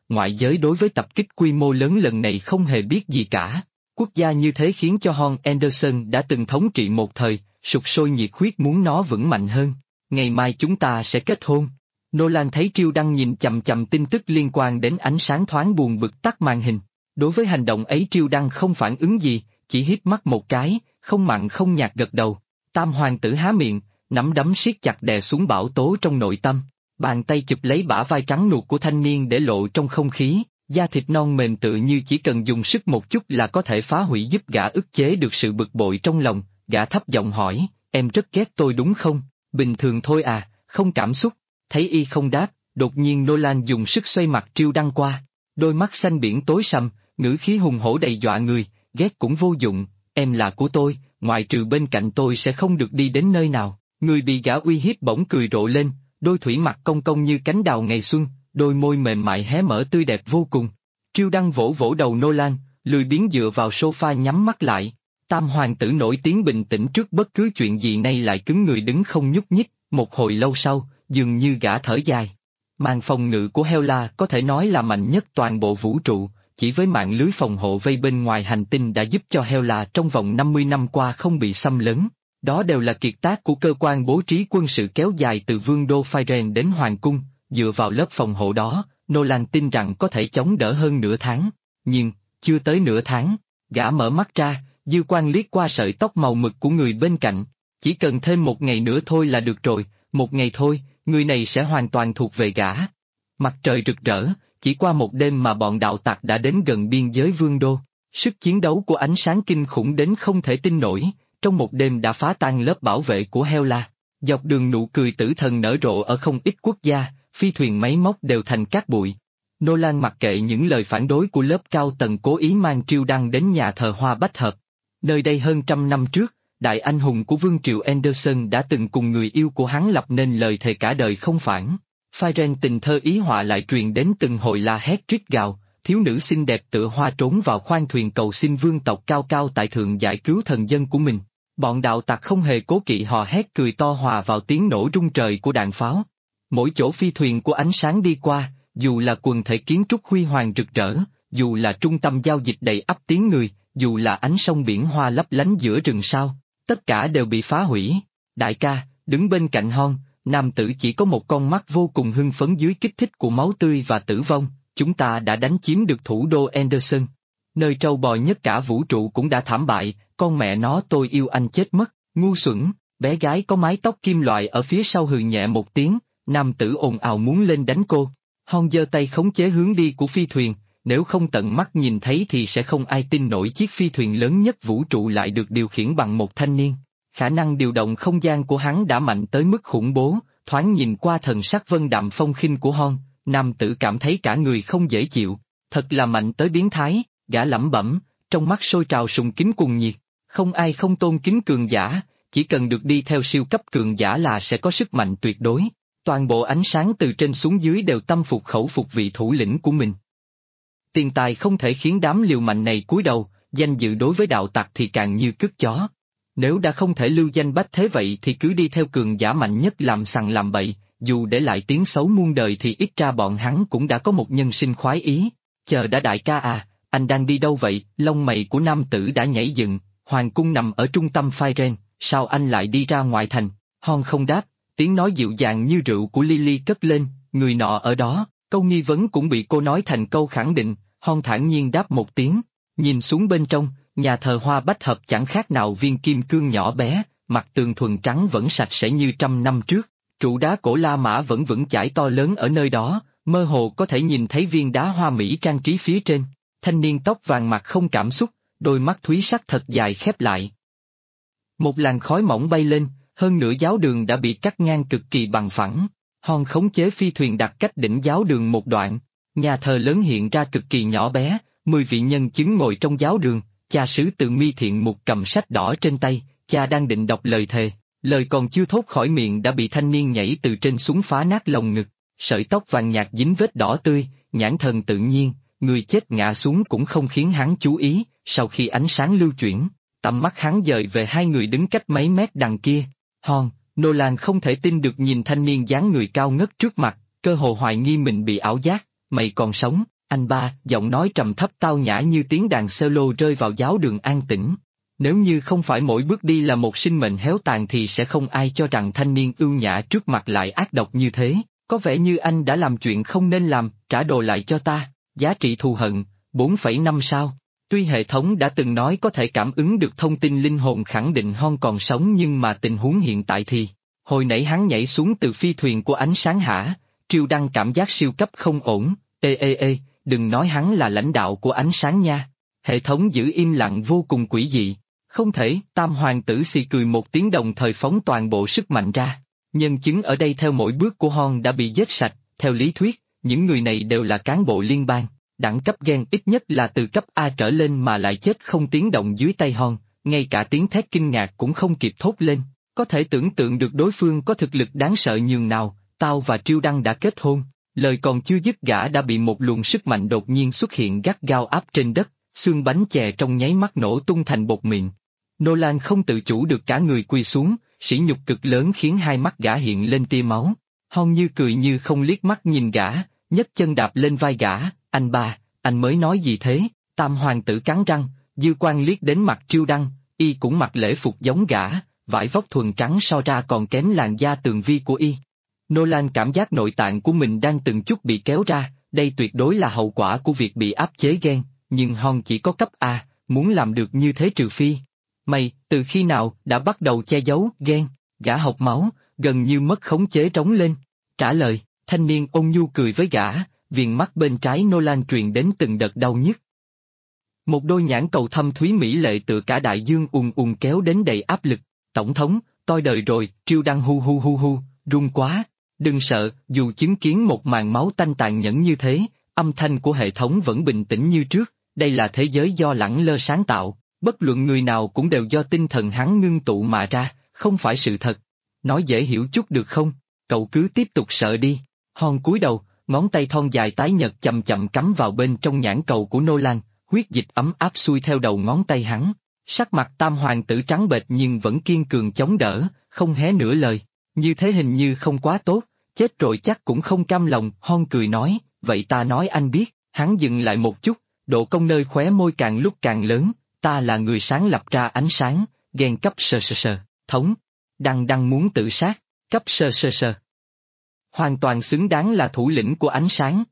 ngoại giới đối với tập kích quy mô lớn lần này không hề biết gì cả. Quốc gia như thế khiến cho Horn Anderson đã từng thống trị một thời, sục sôi nhiệt huyết muốn nó vững mạnh hơn. Ngày mai chúng ta sẽ kết hôn. Nolan thấy Triêu Đăng nhìn chằm chằm tin tức liên quan đến ánh sáng thoáng buồn bực tắt màn hình. Đối với hành động ấy Triêu Đăng không phản ứng gì, chỉ híp mắt một cái, không mặn không nhạt gật đầu. Tam hoàng tử há miệng, nắm đấm siết chặt đè xuống bão tố trong nội tâm. Bàn tay chụp lấy bả vai trắng nuột của thanh niên để lộ trong không khí, da thịt non mềm tựa như chỉ cần dùng sức một chút là có thể phá hủy giúp gã ức chế được sự bực bội trong lòng. Gã thấp giọng hỏi, em rất ghét tôi đúng không? Bình thường thôi à, không cảm xúc. Thấy y không đáp, đột nhiên Nolan dùng sức xoay mặt Triêu Đăng qua. Đôi mắt xanh biển tối sầm, ngữ khí hùng hổ đầy dọa người, ghét cũng vô dụng, em là của tôi, ngoại trừ bên cạnh tôi sẽ không được đi đến nơi nào. Người bị gã uy hiếp bỗng cười rộ lên, đôi thủy mặt cong cong như cánh đào ngày xuân, đôi môi mềm mại hé mở tươi đẹp vô cùng. Triêu Đăng vỗ vỗ đầu Nolan, lười biếng dựa vào sofa nhắm mắt lại. Tam hoàng tử nổi tiếng bình tĩnh trước bất cứ chuyện gì nay lại cứng người đứng không nhúc nhích, một hồi lâu sau, dường như gã thở dài. Màn phòng ngự của Hela có thể nói là mạnh nhất toàn bộ vũ trụ, chỉ với mạng lưới phòng hộ vây bên ngoài hành tinh đã giúp cho Hela trong vòng 50 năm qua không bị xâm lấn. Đó đều là kiệt tác của cơ quan bố trí quân sự kéo dài từ vương đô Phyren đến hoàng cung, dựa vào lớp phòng hộ đó, Nolan tin rằng có thể chống đỡ hơn nửa tháng. Nhưng, chưa tới nửa tháng, gã mở mắt ra, dư quan liếc qua sợi tóc màu mực của người bên cạnh. Chỉ cần thêm một ngày nữa thôi là được rồi, một ngày thôi, người này sẽ hoàn toàn thuộc về gã. Mặt trời rực rỡ, chỉ qua một đêm mà bọn đạo tặc đã đến gần biên giới vương đô. Sức chiến đấu của ánh sáng kinh khủng đến không thể tin nổi, trong một đêm đã phá tan lớp bảo vệ của Hela. Dọc đường nụ cười tử thần nở rộ ở không ít quốc gia, phi thuyền máy móc đều thành cát bụi. Nolan mặc kệ những lời phản đối của lớp cao tầng cố ý mang Triêu Đăng đến nhà thờ Hoa Bách Hợp. Nơi đây hơn 100 năm trước, đại anh hùng của vương triều Anderson đã từng cùng người yêu của hắn lập nên lời thề cả đời không phản. Phyren tình thơ ý họa lại truyền đến từng hồi la hét rít gào, thiếu nữ xinh đẹp tựa hoa trốn vào khoang thuyền cầu xin vương tộc cao cao tại thượng giải cứu thần dân của mình. Bọn đạo tặc không hề cố kỵ hò hét cười to hòa vào tiếng nổ rung trời của đạn pháo. Mỗi chỗ phi thuyền của ánh sáng đi qua, dù là quần thể kiến trúc huy hoàng rực rỡ, dù là trung tâm giao dịch đầy ắp tiếng người, dù là ánh sông biển hoa lấp lánh giữa rừng sao, tất cả đều bị phá hủy. Đại ca, đứng bên cạnh Horn, nam tử chỉ có một con mắt vô cùng hưng phấn dưới kích thích của máu tươi và tử vong, chúng ta đã đánh chiếm được thủ đô Anderson. Nơi trâu bò nhất cả vũ trụ cũng đã thảm bại, con mẹ nó tôi yêu anh chết mất, ngu xuẩn. Bé gái có mái tóc kim loại ở phía sau hừ nhẹ một tiếng, nam tử ồn ào muốn lên đánh cô. Horn giơ tay khống chế hướng đi của phi thuyền, nếu không tận mắt nhìn thấy thì sẽ không ai tin nổi chiếc phi thuyền lớn nhất vũ trụ lại được điều khiển bằng một thanh niên. Khả năng điều động không gian của hắn đã mạnh tới mức khủng bố, thoáng nhìn qua thần sắc vân đạm phong khinh của Horn, nam tử cảm thấy cả người không dễ chịu, thật là mạnh tới biến thái, gã lẩm bẩm, trong mắt sôi trào sùng kính cuồng nhiệt. Không ai không tôn kính cường giả, chỉ cần được đi theo siêu cấp cường giả là sẽ có sức mạnh tuyệt đối. Toàn bộ ánh sáng từ trên xuống dưới đều tâm phục khẩu phục vị thủ lĩnh của mình. Tiền tài không thể khiến đám liều mạnh này cúi đầu, danh dự đối với đạo tặc thì càng như cứt chó. Nếu đã không thể lưu danh bách thế vậy thì cứ đi theo cường giả mạnh nhất làm sằng làm bậy, dù để lại tiếng xấu muôn đời thì ít ra bọn hắn cũng đã có một nhân sinh khoái ý. Chờ đã đại ca à, anh đang đi đâu vậy? Lông mày của nam tử đã nhảy dựng, hoàng cung nằm ở trung tâm Phyren, sao anh lại đi ra ngoài thành? Horn không đáp, tiếng nói dịu dàng như rượu của Lily cất lên, người nọ ở đó, câu nghi vấn cũng bị cô nói thành câu khẳng định. Horn thản nhiên đáp một tiếng, nhìn xuống bên trong, nhà thờ Hoa Bách Hợp chẳng khác nào viên kim cương nhỏ bé, mặt tường thuần trắng vẫn sạch sẽ như 100 năm trước, trụ đá cổ La Mã vẫn vững chãi to lớn ở nơi đó, mơ hồ có thể nhìn thấy viên đá hoa mỹ trang trí phía trên. Thanh niên tóc vàng mặt không cảm xúc, đôi mắt thúy sắc thật dài khép lại. Một làn khói mỏng bay lên, hơn nửa giáo đường đã bị cắt ngang cực kỳ bằng phẳng. Horn khống chế phi thuyền đặt cách đỉnh giáo đường một đoạn. Nhà thờ lớn hiện ra cực kỳ nhỏ bé, 10 vị nhân chứng ngồi trong giáo đường, cha xứ Từ Mi Thiện Mục cầm sách đỏ trên tay, cha đang định đọc lời thề, lời còn chưa thốt khỏi miệng đã bị thanh niên nhảy từ trên xuống phá nát lồng ngực, sợi tóc vàng nhạt dính vết đỏ tươi, nhãn thần tự nhiên, người chết ngã xuống cũng không khiến hắn chú ý, sau khi ánh sáng lưu chuyển, tầm mắt hắn dời về hai người đứng cách mấy mét đằng kia. Horn, Nolan không thể tin được nhìn thanh niên dáng người cao ngất trước mặt, cơ hồ hoài nghi mình bị ảo giác. Mày còn sống, Anh ba, giọng nói trầm thấp tao nhã như tiếng đàn solo rơi vào giáo đường an tĩnh. Nếu như không phải mỗi bước đi là một sinh mệnh héo tàn thì sẽ không ai cho rằng thanh niên ưu nhã trước mặt lại ác độc như thế. Có vẻ như anh đã làm chuyện không nên làm, trả đồ lại cho ta. Giá trị thù hận, 4,5 sao. Tuy hệ thống đã từng nói có thể cảm ứng được thông tin linh hồn khẳng định Hon còn sống nhưng mà tình huống hiện tại thì... Hồi nãy hắn nhảy xuống từ phi thuyền của ánh sáng hả? Triêu Đăng cảm giác siêu cấp không ổn. Ê, đừng nói hắn là lãnh đạo của ánh sáng nha. Hệ thống giữ im lặng vô cùng quỷ dị. Không thể, Tam hoàng tử xì cười một tiếng đồng thời phóng toàn bộ sức mạnh ra. Nhân chứng ở đây theo mỗi bước của Hon đã bị giết sạch, theo lý thuyết, những người này đều là cán bộ liên bang, đẳng cấp gen ít nhất là từ cấp A trở lên mà lại chết không tiếng động dưới tay Hon, ngay cả tiếng thét kinh ngạc cũng không kịp thốt lên. Có thể tưởng tượng được đối phương có thực lực đáng sợ nhường nào, tao và Triêu Đăng đã kết hôn. Lời còn chưa dứt gã đã bị một luồng sức mạnh đột nhiên xuất hiện gắt gao áp trên đất, xương bánh chè trong nháy mắt nổ tung thành bột mịn. Nolan không tự chủ được cả người quỳ xuống, sỉ nhục cực lớn khiến hai mắt gã hiện lên tia máu. Hon như cười như không liếc mắt nhìn gã, nhấc chân đạp lên vai gã, anh ba, anh mới nói gì thế? Tam hoàng tử cắn răng, dư quan liếc đến mặt Triêu Đăng, y cũng mặc lễ phục giống gã, vải vóc thuần trắng so ra còn kém làn da tường vi của y. Nolan cảm giác nội tạng của mình đang từng chút bị kéo ra, đây tuyệt đối là hậu quả của việc bị áp chế gen, nhưng Hon chỉ có cấp A, muốn làm được như thế trừ phi. Mày, từ khi nào đã bắt đầu che giấu gen? Gã học máu, gần như mất khống chế trống lên. Trả lời, thanh niên ôn nhu cười với gã, viền mắt bên trái Nolan truyền đến từng đợt đau nhức. Một đôi nhãn cầu thâm thúy mỹ lệ tựa cả đại dương ùn kéo đến đầy áp lực. Tổng thống, tôi đời rồi, Triêu Đăng hu, run quá. Đừng sợ, dù chứng kiến một màn máu tanh tàn nhẫn như thế, âm thanh của hệ thống vẫn bình tĩnh như trước, đây là thế giới do lẳng lơ sáng tạo, bất luận người nào cũng đều do tinh thần hắn ngưng tụ mà ra, không phải sự thật. Nói dễ hiểu chút được không? Cậu cứ tiếp tục sợ đi. Hon cúi đầu, ngón tay thon dài tái nhợt chậm chậm cắm vào bên trong nhãn cầu của Nolan, huyết dịch ấm áp xuôi theo đầu ngón tay hắn. Sắc mặt Tam hoàng tử trắng bệch nhưng vẫn kiên cường chống đỡ, không hé nửa lời. Như thế hình như không quá tốt, chết rồi chắc cũng không cam lòng. Hon cười nói, vậy ta nói anh biết. Hắn dừng lại một chút, độ cong nơi khóe môi càng lúc càng lớn. Ta là người sáng lập ra ánh sáng, gen cấp sơ, thống. Đăng muốn tự sát, cấp sơ. Hoàn toàn xứng đáng là thủ lĩnh của ánh sáng.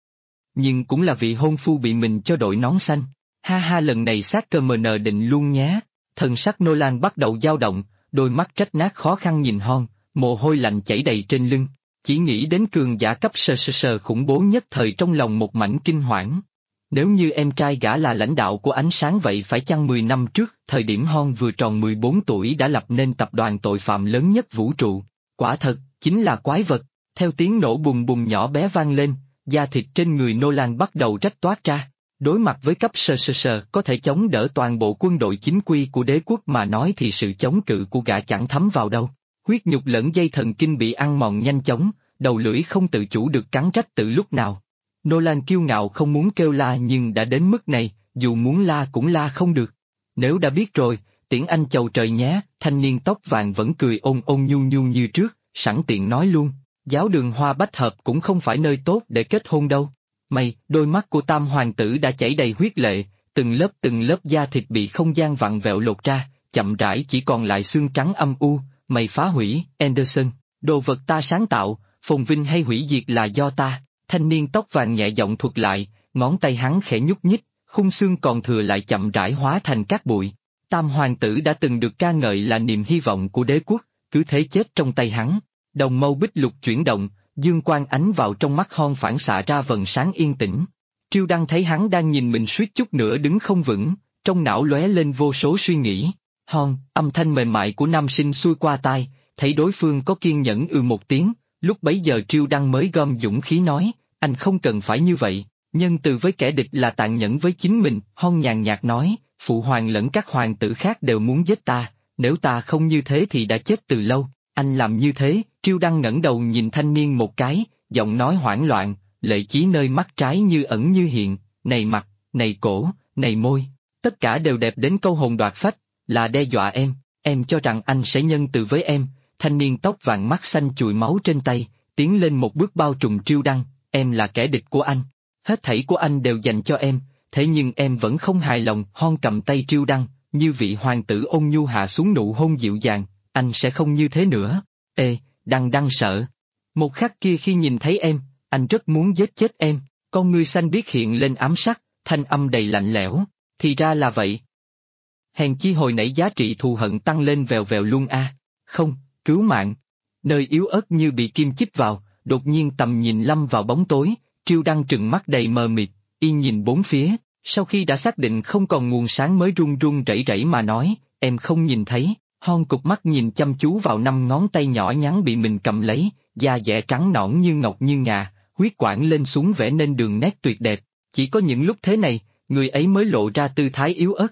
Nhưng cũng là vị hôn phu bị mình cho đội nón xanh. Ha lần này sát cơ mờ nờ định luôn nhé. Thần sắc Nolan bắt đầu dao động, đôi mắt trách nát khó khăn nhìn Hon, mồ hôi lạnh chảy đầy trên lưng. Chỉ nghĩ đến cường giả cấp sơ khủng bố nhất thời trong lòng một mảnh kinh hoảng. Nếu như em trai gã là lãnh đạo của ánh sáng vậy phải chăng 10 năm trước, thời điểm Hon vừa tròn 14 tuổi đã lập nên tập đoàn tội phạm lớn nhất vũ trụ. Quả thật, chính là quái vật. Theo tiếng nổ bùng bùng nhỏ bé vang lên, da thịt trên người Nolan bắt đầu rách toát ra. Đối mặt với cấp sơ có thể chống đỡ toàn bộ quân đội chính quy của đế quốc mà nói thì sự chống cự của gã chẳng thấm vào đâu. Huyết nhục lẫn dây thần kinh bị ăn mòn nhanh chóng, đầu lưỡi không tự chủ được cắn rách từ lúc nào. Nolan kiêu ngạo không muốn kêu la nhưng đã đến mức này, dù muốn la cũng la không được. Nếu đã biết rồi, tiễn anh chầu trời nhé, thanh niên tóc vàng vẫn cười ôn nhu như trước, sẵn tiện nói luôn, giáo đường hoa bách hợp cũng không phải nơi tốt để kết hôn đâu. Mày, đôi mắt của Tam hoàng tử đã chảy đầy huyết lệ, từng lớp da thịt bị không gian vặn vẹo lột ra, chậm rãi chỉ còn lại xương trắng âm u. Mày phá hủy, Anderson, đồ vật ta sáng tạo, phồn vinh hay hủy diệt là do ta. Thanh niên tóc vàng nhẹ giọng thuật lại, ngón tay hắn khẽ nhúc nhích, khung xương còn thừa lại chậm rãi hóa thành cát bụi. Tam hoàng tử đã từng được ca ngợi là niềm hy vọng của đế quốc, cứ thế chết trong tay hắn. Đồng mâu bích lục chuyển động, dương quang ánh vào trong mắt Hon phản xạ ra vầng sáng yên tĩnh. Triêu Đăng thấy hắn đang nhìn mình suýt chút nữa đứng không vững, trong não lóe lên vô số suy nghĩ. Hon, âm thanh mềm mại của nam sinh xuôi qua tai, thấy đối phương có kiên nhẫn một tiếng, lúc bấy giờ Triêu Đăng mới gom dũng khí nói, anh không cần phải như vậy, nhân từ với kẻ địch là tàn nhẫn với chính mình. Hon nhàn nhạt nói, phụ hoàng lẫn các hoàng tử khác đều muốn giết ta, nếu ta không như thế thì đã chết từ lâu. Anh làm như thế. Triêu Đăng ngẩng đầu nhìn thanh niên một cái, giọng nói hoảng loạn, lệ chí nơi mắt trái như ẩn như hiện, này mặt, này cổ, này môi, tất cả đều đẹp đến câu hồn đoạt phách, là đe dọa em cho rằng anh sẽ nhân từ với em. Thanh niên tóc vàng mắt xanh chùi máu trên tay, tiến lên một bước bao trùm Triêu Đăng, em là kẻ địch của anh. Hết thảy của anh đều dành cho em, thế nhưng em vẫn không hài lòng. Hon cầm tay Triêu Đăng, như vị hoàng tử ôn nhu hạ xuống nụ hôn dịu dàng, anh sẽ không như thế nữa. Ê, Đăng Đăng sợ. Một khắc kia khi nhìn thấy em, anh rất muốn giết chết em, con ngươi xanh biếc hiện lên ám sắc, thanh âm đầy lạnh lẽo, thì ra là vậy. Hèn chi hồi nãy giá trị thù hận tăng lên vèo vèo luôn a. Không, cứu mạng. Nơi yếu ớt như bị kim chích vào, đột nhiên tầm nhìn lâm vào bóng tối, Triêu Đăng trừng mắt đầy mờ mịt, y nhìn bốn phía, sau khi đã xác định không còn nguồn sáng mới run run rẩy rẩy mà nói, em không nhìn thấy. Hon cụp mắt nhìn chăm chú vào 5 ngón tay nhỏ nhắn bị mình cầm lấy, da dẻ trắng nõn như ngọc như ngà, huyết quản lên xuống vẽ nên đường nét tuyệt đẹp, chỉ có những lúc thế này, người ấy mới lộ ra tư thái yếu ớt.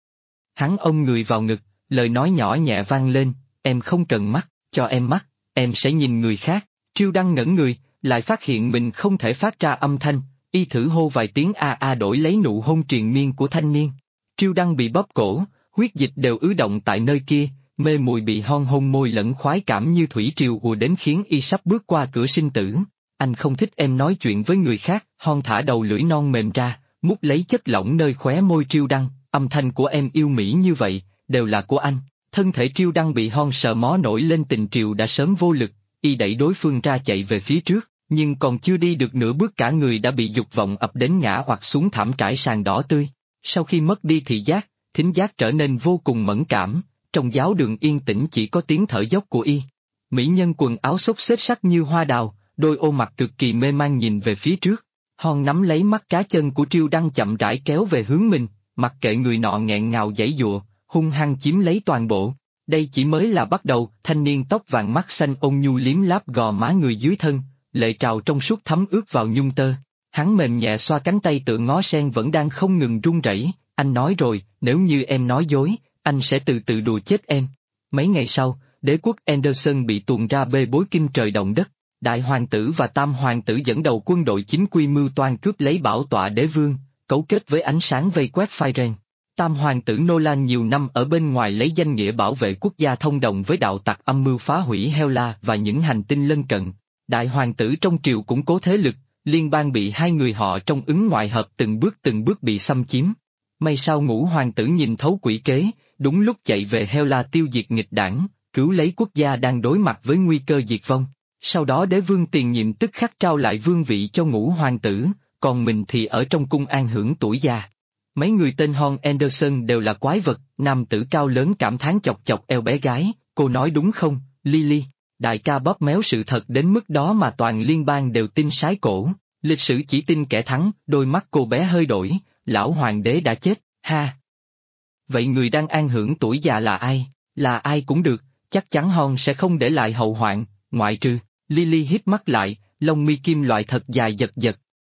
Hắn ôm người vào ngực, lời nói nhỏ nhẹ vang lên, em không cần mắt, cho em mắt, em sẽ nhìn người khác. Triêu Đăng ngẩn người, lại phát hiện mình không thể phát ra âm thanh, y thử hô vài tiếng a a đổi lấy nụ hôn triền miên của thanh niên. Triêu Đăng bị bóp cổ, huyết dịch đều ứ động tại nơi kia, mê mùi bị Hon hôn môi lẫn khoái cảm như thủy triều ùa đến khiến y sắp bước qua cửa sinh tử. Anh không thích em nói chuyện với người khác. Hon thả đầu lưỡi non mềm ra, mút lấy chất lỏng nơi khóe môi Triêu Đăng, âm thanh của em yêu mỹ như vậy, đều là của anh. Thân thể Triêu Đăng bị Hon sờ mó nổi lên tình triều đã sớm vô lực, y đẩy đối phương ra chạy về phía trước, nhưng còn chưa đi được nửa bước cả người đã bị dục vọng ập đến ngã hoặc xuống thảm trải sàn đỏ tươi. Sau khi mất đi thị giác, thính giác trở nên vô cùng mẫn cảm, trong giáo đường yên tĩnh chỉ có tiếng thở dốc của y. Mỹ nhân quần áo xốc xếch sắc như hoa đào, đôi ô mặt cực kỳ mê man nhìn về phía trước. Hon nắm lấy mắt cá chân của Triêu Đăng chậm rãi kéo về hướng mình, mặc kệ người nọ nghẹn ngào giãy giụa, hung hăng chiếm lấy toàn bộ. Đây chỉ mới là bắt đầu. Thanh niên tóc vàng mắt xanh ôn nhu liếm láp gò má người dưới thân, lệ trào trong suốt thấm ướt vào nhung tơ. Hắn mềm nhẹ xoa cánh tay tựa ngó sen vẫn đang không ngừng run rẩy. Anh nói rồi, nếu như em nói dối, anh sẽ từ từ đùa chết em. Mấy ngày sau, đế quốc Anderson bị tuồn ra bê bối kinh trời động đất. Đại hoàng tử và tam hoàng tử dẫn đầu quân đội chính quy mưu toan cướp lấy bảo tọa đế vương, cấu kết với ánh sáng vây quét Firen. Tam hoàng tử Nolan nhiều năm ở bên ngoài lấy danh nghĩa bảo vệ quốc gia thông đồng với đạo tặc âm mưu phá hủy Hela và những hành tinh lân cận. Đại hoàng tử trong triều củng cố thế lực, liên bang bị hai người họ trong ứng ngoại hợp từng bước bị xâm chiếm. May sao ngũ hoàng tử nhìn thấu quỷ kế, đúng lúc chạy về Hela tiêu diệt nghịch đảng, cứu lấy quốc gia đang đối mặt với nguy cơ diệt vong. Sau đó đế vương tiền nhiệm tức khắc trao lại vương vị cho ngũ hoàng tử, còn mình thì ở trong cung an hưởng tuổi già. Mấy người tên Hon Anderson đều là quái vật. Nam tử cao lớn cảm thán chọc chọc eo bé gái, cô nói đúng không, Lily? Đại ca bóp méo sự thật đến mức đó mà toàn liên bang đều tin sái cổ, lịch sử chỉ tin kẻ thắng. Đôi mắt cô bé hơi đổi, lão hoàng đế đã chết, ha. Vậy người đang an hưởng tuổi già là ai? Là ai cũng được, chắc chắn Hon sẽ không để lại hậu hoạn, ngoại trừ. Lily híp mắt lại, lông mi kim loại thật dài giật giật.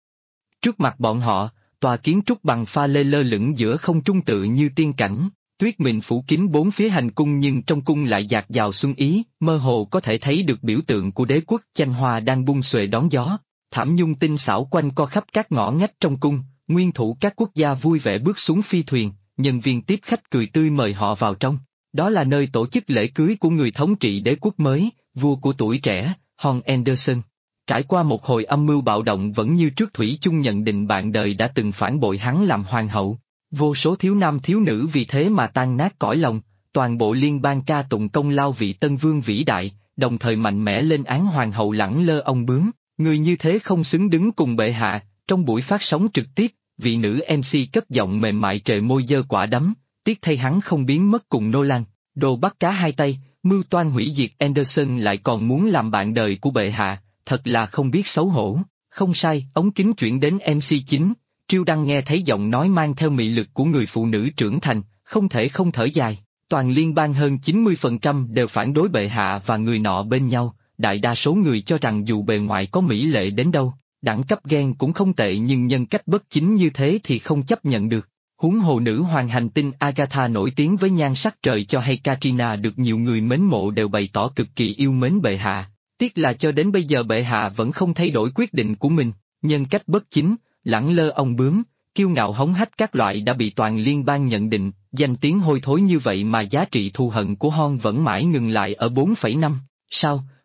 Trước mặt bọn họ, tòa kiến trúc bằng pha lê lơ lửng giữa không trung tự như tiên cảnh, tuyết mịn phủ kín bốn phía hành cung nhưng trong cung lại dạt dào xuân ý, mơ hồ có thể thấy được biểu tượng của đế quốc chanh hoa đang bung xuề đón gió. Thảm nhung tinh xảo quanh co khắp các ngõ ngách trong cung, nguyên thủ các quốc gia vui vẻ bước xuống phi thuyền, nhân viên tiếp khách cười tươi mời họ vào trong. Đó là nơi tổ chức lễ cưới của người thống trị đế quốc mới, vua của tuổi trẻ, Hon Anderson. Trải qua một hồi âm mưu bạo động vẫn như trước thủy chung nhận định bạn đời đã từng phản bội hắn làm hoàng hậu. Vô số thiếu nam thiếu nữ vì thế mà tan nát cõi lòng, toàn bộ liên bang ca tụng công lao vị tân vương vĩ đại, đồng thời mạnh mẽ lên án hoàng hậu lẳng lơ ông bướm. Người như thế không xứng đứng cùng bệ hạ. Trong buổi phát sóng trực tiếp, vị nữ MC cất giọng mềm mại trề môi dơ quả đấm, tiếc thay hắn không biến mất cùng Nolan, đồ bắt cá hai tay, mưu toan hủy diệt Anderson lại còn muốn làm bạn đời của bệ hạ, thật là không biết xấu hổ. Không sai, ống kính chuyển đến MC chính, Triêu Đăng nghe thấy giọng nói mang theo mị lực của người phụ nữ trưởng thành, không thể không thở dài. Toàn liên bang hơn 90% đều phản đối bệ hạ và người nọ bên nhau, đại đa số người cho rằng dù bề ngoài có mỹ lệ đến đâu, đẳng cấp ghen cũng không tệ nhưng nhân cách bất chính như thế thì không chấp nhận được. Huống hồ nữ hoàng hành tinh Agatha nổi tiếng với nhan sắc trời cho hay Katrina được nhiều người mến mộ đều bày tỏ cực kỳ yêu mến bệ hạ. Tiếc là cho đến bây giờ bệ hạ vẫn không thay đổi quyết định của mình, nhân cách bất chính, lẳng lơ ông bướm, kiêu ngạo hống hách các loại đã bị toàn liên bang nhận định, danh tiếng hôi thối như vậy mà giá trị thù hận của Hon vẫn mãi ngừng lại ở 4,5 sao,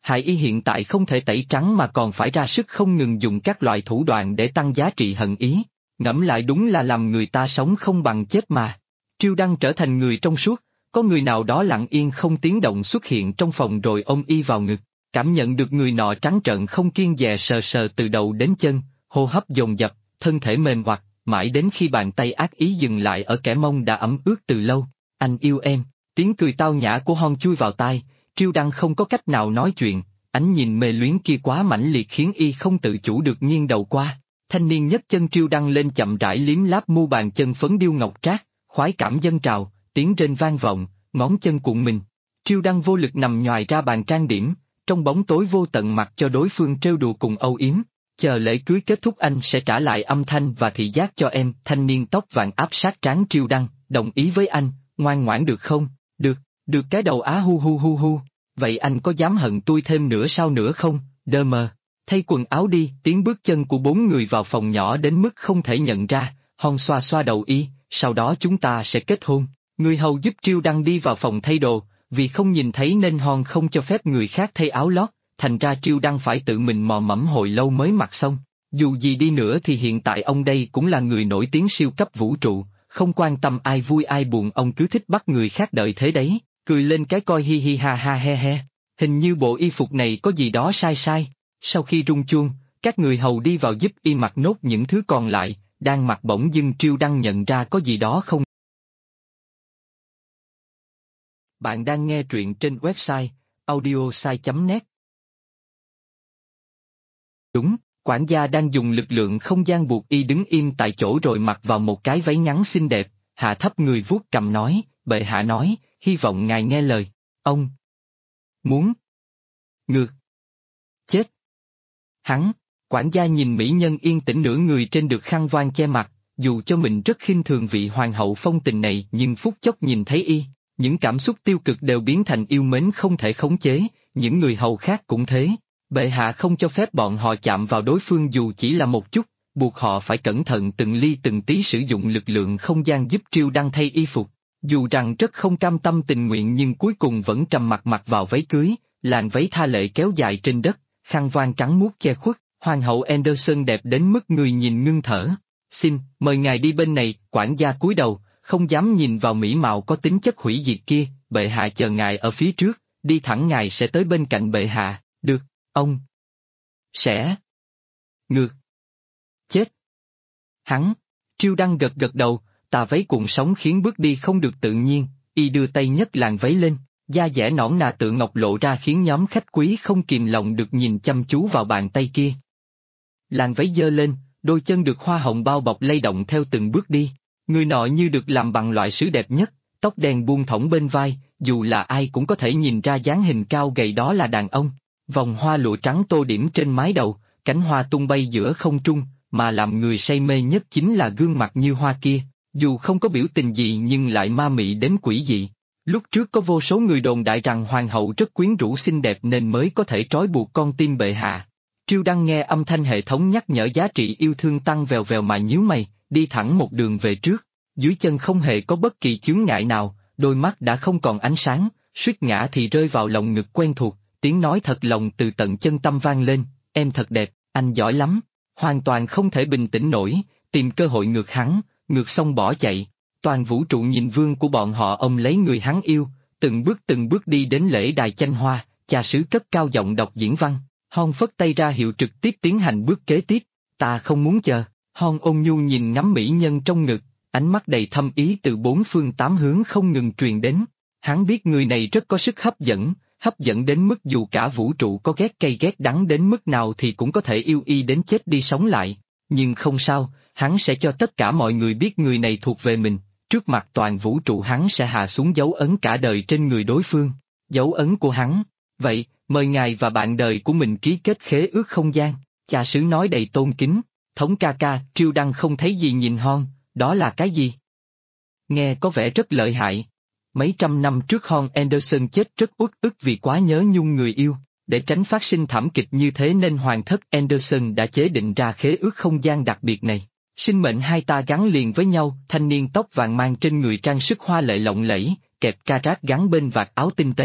hại y hiện tại không thể tẩy trắng mà còn phải ra sức không ngừng dùng các loại thủ đoạn để tăng giá trị hận ý. Ngẫm lại đúng là làm người ta sống không bằng chết mà. Triêu Đăng trở thành người trong suốt, có người nào đó lặng yên không tiếng động xuất hiện trong phòng rồi ôm y vào ngực, cảm nhận được người nọ trắng trợn không kiêng dè sờ sờ từ đầu đến chân, hô hấp dồn dập, thân thể mềm oặt, mãi đến khi bàn tay ác ý dừng lại ở kẻ mông đã ẩm ướt từ lâu. Anh yêu em, tiếng cười tao nhã của Hon chui vào tai, Triêu Đăng không có cách nào nói chuyện, ánh nhìn mê luyến kia quá mãnh liệt khiến y không tự chủ được nghiêng đầu qua. Thanh niên nhấc chân Triêu Đăng lên chậm rãi liếm láp mu bàn chân phấn điêu ngọc trác, khoái cảm dâng trào, tiếng rên vang vọng, ngón chân cuộn mình. Triêu Đăng vô lực nằm nhoài ra bàn trang điểm, trong bóng tối vô tận mặc cho đối phương trêu đùa cùng âu yếm. Chờ lễ cưới kết thúc anh sẽ trả lại âm thanh và thị giác cho em. Thanh niên tóc vàng áp sát trán Triêu Đăng, đồng ý với anh, ngoan ngoãn được không? Được, được cái đầu á hu hu hu hu. Vậy anh có dám hận tôi thêm nữa sao nữa không? Đơ mờ. Thay quần áo đi, tiếng bước chân của 4 người vào phòng nhỏ đến mức không thể nhận ra, Hon xoa xoa đầu y, sau đó chúng ta sẽ kết hôn. Người hầu giúp Triêu Đăng đi vào phòng thay đồ, vì không nhìn thấy nên Hon không cho phép người khác thay áo lót, thành ra Triêu Đăng phải tự mình mò mẫm hồi lâu mới mặc xong. Dù gì đi nữa thì hiện tại ông đây cũng là người nổi tiếng siêu cấp vũ trụ, không quan tâm ai vui ai buồn, ông cứ thích bắt người khác đợi thế đấy, cười lên cái coi hi hi ha ha he he. Hình như bộ y phục này có gì đó sai sai. Sau khi rung chuông, các người hầu đi vào giúp y mặc nốt những thứ còn lại, đang mặc bỗng dưng Triêu Đăng nhận ra có gì đó không. Bạn đang nghe truyện trên website audiosai.net. Đúng, quản gia đang dùng lực lượng không gian buộc y đứng im tại chỗ rồi mặc vào một cái váy ngắn xinh đẹp, hạ thấp người vuốt cầm nói, bệ hạ nói, hy vọng ngài nghe lời. Ông muốn ngược chết hắn. Quản gia nhìn mỹ nhân yên tĩnh nửa người trên được khăn voan che mặt, dù cho mình rất khinh thường vị hoàng hậu phong tình này nhưng phút chốc nhìn thấy y, những cảm xúc tiêu cực đều biến thành yêu mến không thể khống chế, những người hầu khác cũng thế. Bệ hạ không cho phép bọn họ chạm vào đối phương dù chỉ là một chút, buộc họ phải cẩn thận từng ly từng tí sử dụng lực lượng không gian giúp Triêu Đăng thay y phục. Dù rằng rất không cam tâm tình nguyện nhưng cuối cùng vẫn trầm mặc mặc vào váy cưới, làn váy tha lệ kéo dài trên đất, khăn voan trắng muốt che khuất, hoàng hậu Anderson đẹp đến mức người nhìn ngưng thở. Xin, mời ngài đi bên này, quản gia cúi đầu, không dám nhìn vào mỹ mạo có tính chất hủy diệt kia, bệ hạ chờ ngài ở phía trước, đi thẳng ngài sẽ tới bên cạnh bệ hạ, được, ông sẽ ngược chết hắn. Triêu Đăng gật gật đầu, tà váy cuộn sóng khiến bước đi không được tự nhiên, y đưa tay nhấc làn váy lên, da dẻ nõn nà tự ngọc lộ ra khiến nhóm khách quý không kìm lòng được nhìn chăm chú vào bàn tay kia. Làn váy dơ lên, đôi chân được hoa hồng bao bọc lay động theo từng bước đi, người nọ như được làm bằng loại sứ đẹp nhất, tóc đen buông thõng bên vai, dù là ai cũng có thể nhìn ra dáng hình cao gầy đó là đàn ông, vòng hoa lụa trắng tô điểm trên mái đầu, cánh hoa tung bay giữa không trung, mà làm người say mê nhất chính là gương mặt như hoa kia, dù không có biểu tình gì nhưng lại ma mị đến quỷ dị. Lúc trước có vô số người đồn đại rằng hoàng hậu rất quyến rũ xinh đẹp nên mới có thể trói buộc con tim bệ hạ. Triêu Đăng nghe âm thanh hệ thống nhắc nhở giá trị yêu thương tăng vèo vèo mà nhíu mày, đi thẳng một đường về trước, dưới chân không hề có bất kỳ chướng ngại nào, đôi mắt đã không còn ánh sáng, suýt ngã thì rơi vào lòng ngực quen thuộc, tiếng nói thật lòng từ tận chân tâm vang lên, em thật đẹp, anh giỏi lắm, hoàn toàn không thể bình tĩnh nổi, tìm cơ hội ngược hắn, ngược xong bỏ chạy. Toàn vũ trụ nhìn vương của bọn họ ôm lấy người hắn yêu, từng bước đi đến lễ đài chanh hoa, cha xứ cất cao giọng đọc diễn văn, Hon phất tay ra hiệu trực tiếp tiến hành bước kế tiếp, ta không muốn chờ, Hon ôn nhu nhìn ngắm mỹ nhân trong ngực, ánh mắt đầy thâm ý từ 4 phương 8 hướng không ngừng truyền đến, hắn biết người này rất có sức hấp dẫn đến mức dù cả vũ trụ có ghét cay ghét đắng đến mức nào thì cũng có thể yêu y đến chết đi sống lại, nhưng không sao, hắn sẽ cho tất cả mọi người biết người này thuộc về mình. Trước mặt toàn vũ trụ hắn sẽ hạ xuống dấu ấn cả đời trên người đối phương, dấu ấn của hắn. Vậy, mời ngài và bạn đời của mình ký kết khế ước không gian, cha xứ nói đầy tôn kính, thống ca ca. Triêu Đăng không thấy gì nhìn Hon, đó là cái gì? Nghe có vẻ rất lợi hại. Mấy trăm năm trước Hon Anderson chết rất uất ức vì quá nhớ nhung người yêu, để tránh phát sinh thảm kịch như thế nên hoàng thất Anderson đã chế định ra khế ước không gian đặc biệt này. Sinh mệnh hai ta gắn liền với nhau, thanh niên tóc vàng mang trên người trang sức hoa lệ lộng lẫy, kẹp ca rát gắn bên vạt áo tinh tế,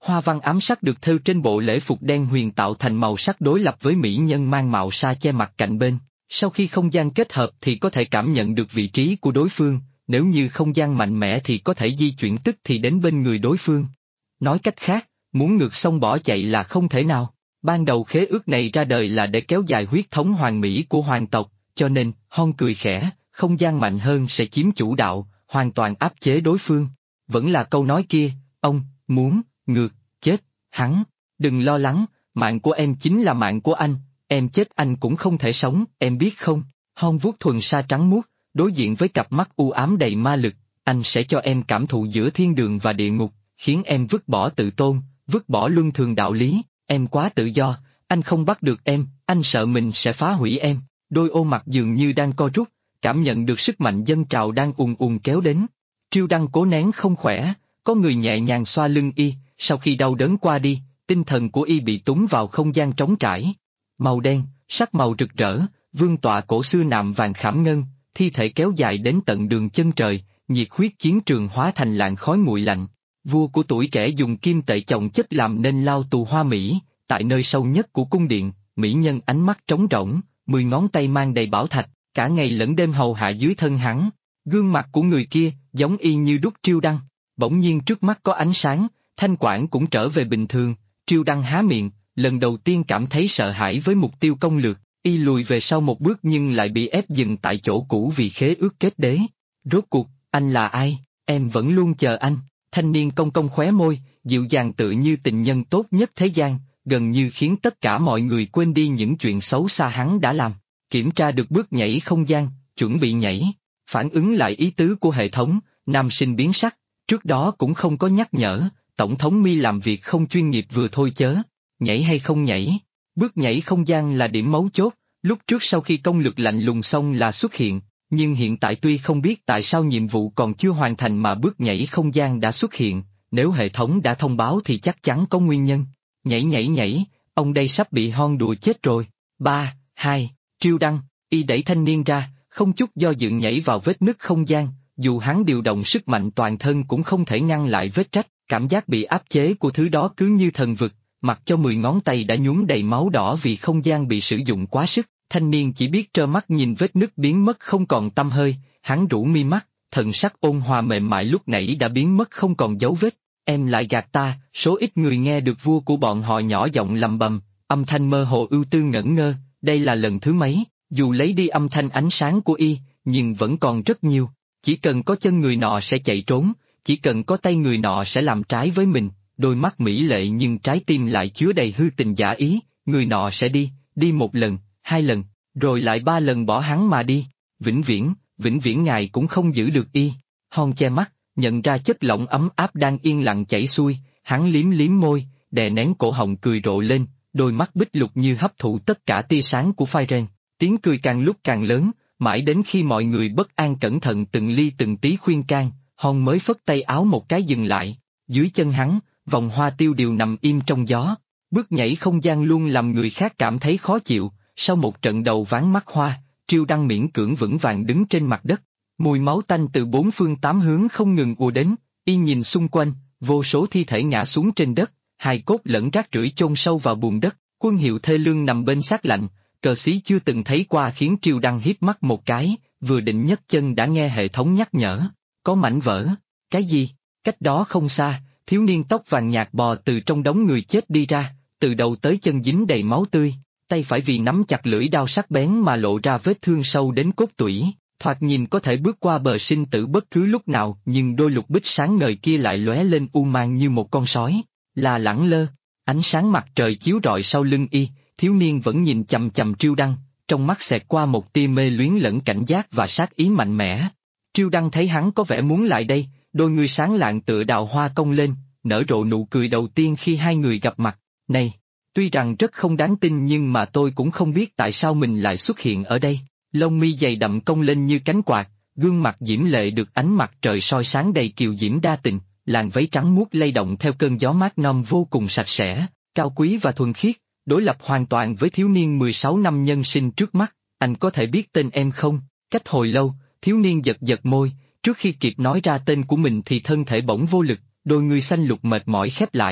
Hoa văn ám sắc được thêu trên bộ lễ phục đen huyền tạo thành màu sắc đối lập với mỹ nhân mang mạo sa che mặt cạnh bên. Sau khi không gian kết hợp thì có thể cảm nhận được vị trí của đối phương, nếu như không gian mạnh mẽ thì có thể di chuyển tức thì đến bên người đối phương. Nói cách khác, muốn ngược sông bỏ chạy là không thể nào. Ban đầu khế ước này ra đời là để kéo dài huyết thống hoàng mỹ của hoàng tộc, cho nên, Hon cười khẽ, không gian mạnh hơn sẽ chiếm chủ đạo, hoàn toàn áp chế đối phương. Vẫn là câu nói kia, ông, muốn, ngược, chết, hắn. Đừng lo lắng, mạng của em chính là mạng của anh, em chết anh cũng không thể sống, em biết không? Hon vuốt thuần sa trắng muốt, đối diện với cặp mắt u ám đầy ma lực, anh sẽ cho em cảm thụ giữa thiên đường và địa ngục, khiến em vứt bỏ tự tôn, vứt bỏ luân thường đạo lý, em quá tự do, anh không bắt được em, anh sợ mình sẽ phá hủy em. Đôi ô mặt dường như đang co rút, cảm nhận được sức mạnh dâng trào đang ùn ùn kéo đến. Triêu Đăng cố nén không khỏe, có người nhẹ nhàng xoa lưng y, sau khi đau đớn qua đi, tinh thần của y bị túng vào không gian trống trải. Màu đen, sắc màu rực rỡ, vương tọa cổ xưa nạm vàng khảm ngân, thi thể kéo dài đến tận đường chân trời, nhiệt huyết chiến trường hóa thành làn khói nguội lạnh. Vua của tuổi trẻ dùng kim tệ chồng chất làm nên lao tù hoa mỹ, tại nơi sâu nhất của cung điện, mỹ nhân ánh mắt trống rỗng, 10 ngón tay mang đầy bảo thạch, cả ngày lẫn đêm hầu hạ dưới thân hắn. Gương mặt của người kia, giống y như đúc Triêu Đăng, bỗng nhiên trước mắt có ánh sáng, thanh quản cũng trở về bình thường, Triêu Đăng há miệng, lần đầu tiên cảm thấy sợ hãi với mục tiêu công lược, y lùi về sau một bước nhưng lại bị ép dừng tại chỗ cũ vì khế ước kết đế. Rốt cuộc, anh là ai? Em vẫn luôn chờ anh. Thanh niên cong cong khóe môi, dịu dàng tự như tình nhân tốt nhất thế gian, gần như khiến tất cả mọi người quên đi những chuyện xấu xa hắn đã làm. Kiểm tra được bước nhảy không gian, chuẩn bị nhảy, phản ứng lại ý tứ của hệ thống, nam sinh biến sắc, trước đó cũng không có nhắc nhở, tổng thống Mi làm việc không chuyên nghiệp vừa thôi chớ, nhảy hay không nhảy. Bước nhảy không gian là điểm mấu chốt, lúc trước sau khi công lực lạnh lùng xong là xuất hiện, nhưng hiện tại tuy không biết tại sao nhiệm vụ còn chưa hoàn thành mà bước nhảy không gian đã xuất hiện, nếu hệ thống đã thông báo thì chắc chắn có nguyên nhân. Nhảy nhảy nhảy, ông đây sắp bị Hon đùa chết rồi. 3, 2, Triêu Đăng, y đẩy thanh niên ra, không chút do dự nhảy vào vết nứt không gian, dù hắn điều động sức mạnh toàn thân cũng không thể ngăn lại vết rách, cảm giác bị áp chế của thứ đó cứ như thần vực, mặc cho 10 ngón tay đã nhuốm đầy máu đỏ vì không gian bị sử dụng quá sức, thanh niên chỉ biết trơ mắt nhìn vết nứt biến mất không còn tăm hơi, hắn rũ mi mắt, thần sắc ôn hòa mềm mại lúc nãy đã biến mất không còn dấu vết. Em lại gạt ta, số ít người nghe được vua của bọn họ nhỏ giọng lầm bầm, âm thanh mơ hồ ưu tư ngẩn ngơ, đây là lần thứ mấy, dù lấy đi âm thanh ánh sáng của y, nhưng vẫn còn rất nhiều, chỉ cần có chân người nọ sẽ chạy trốn, chỉ cần có tay người nọ sẽ làm trái với mình, đôi mắt mỹ lệ nhưng trái tim lại chứa đầy hư tình giả ý, người nọ sẽ đi một lần, 2 lần, rồi lại 3 lần bỏ hắn mà đi, vĩnh viễn ngài cũng không giữ được y. Hon che mắt, nhận ra chất lỏng ấm áp đang yên lặng chảy xuôi, hắn liếm liếm môi, đè nén cổ họng cười rộ lên, đôi mắt bích lục như hấp thụ tất cả tia sáng của phai ren, tiếng cười càng lúc càng lớn, mãi đến khi mọi người bất an cẩn thận từng ly từng tí khuyên can, Hon mới phất tay áo một cái dừng lại, dưới chân hắn, vòng hoa tiêu điều nằm im trong gió, bước nhảy không gian luôn làm người khác cảm thấy khó chịu, sau một trận đầu ván mắt hoa, Triêu Đăng miễn cưỡng vững vàng đứng trên mặt đất. Mùi máu tanh từ 4 phương 8 hướng không ngừng ùa đến, y nhìn xung quanh, vô số thi thể ngã xuống trên đất, hài cốt lẫn rác rưởi chôn sâu vào bùn đất, quân hiệu thê lương nằm bên xác lạnh, cờ xí chưa từng thấy qua khiến Triêu Đăng híp mắt một cái, vừa định nhấc chân đã nghe hệ thống nhắc nhở, có mảnh vỡ, cái gì? Cách đó không xa, thiếu niên tóc vàng nhạt bò từ trong đống người chết đi ra, từ đầu tới chân dính đầy máu tươi, tay phải vì nắm chặt lưỡi đao sắc bén mà lộ ra vết thương sâu đến cốt tủy. Thoạt nhìn có thể bước qua bờ sinh tử bất cứ lúc nào nhưng đôi lục bích sáng ngời kia lại lóe lên u mang như một con sói, là lẳng lơ, ánh sáng mặt trời chiếu rọi sau lưng y, thiếu niên vẫn nhìn chằm chằm Triêu Đăng, trong mắt xẹt qua một tia mê luyến lẫn cảnh giác và sát ý mạnh mẽ. Triêu Đăng thấy hắn có vẻ muốn lại đây, đôi người sáng lạng tựa đào hoa cong lên, nở rộ nụ cười đầu tiên khi hai người gặp mặt, này, tuy rằng rất không đáng tin nhưng mà tôi cũng không biết tại sao mình lại xuất hiện ở đây. Lông mi dày đậm cong lên như cánh quạt, gương mặt diễm lệ được ánh mặt trời soi sáng đầy kiều diễm đa tình, làn váy trắng muốt lay động theo cơn gió mát non vô cùng sạch sẽ, cao quý và thuần khiết, đối lập hoàn toàn với thiếu niên 16 năm nhân sinh trước mắt. Anh có thể biết tên em không? Cách hồi lâu, thiếu niên giật giật môi, trước khi kịp nói ra tên của mình thì thân thể bỗng vô lực, đôi người xanh lục mệt mỏi khép lại.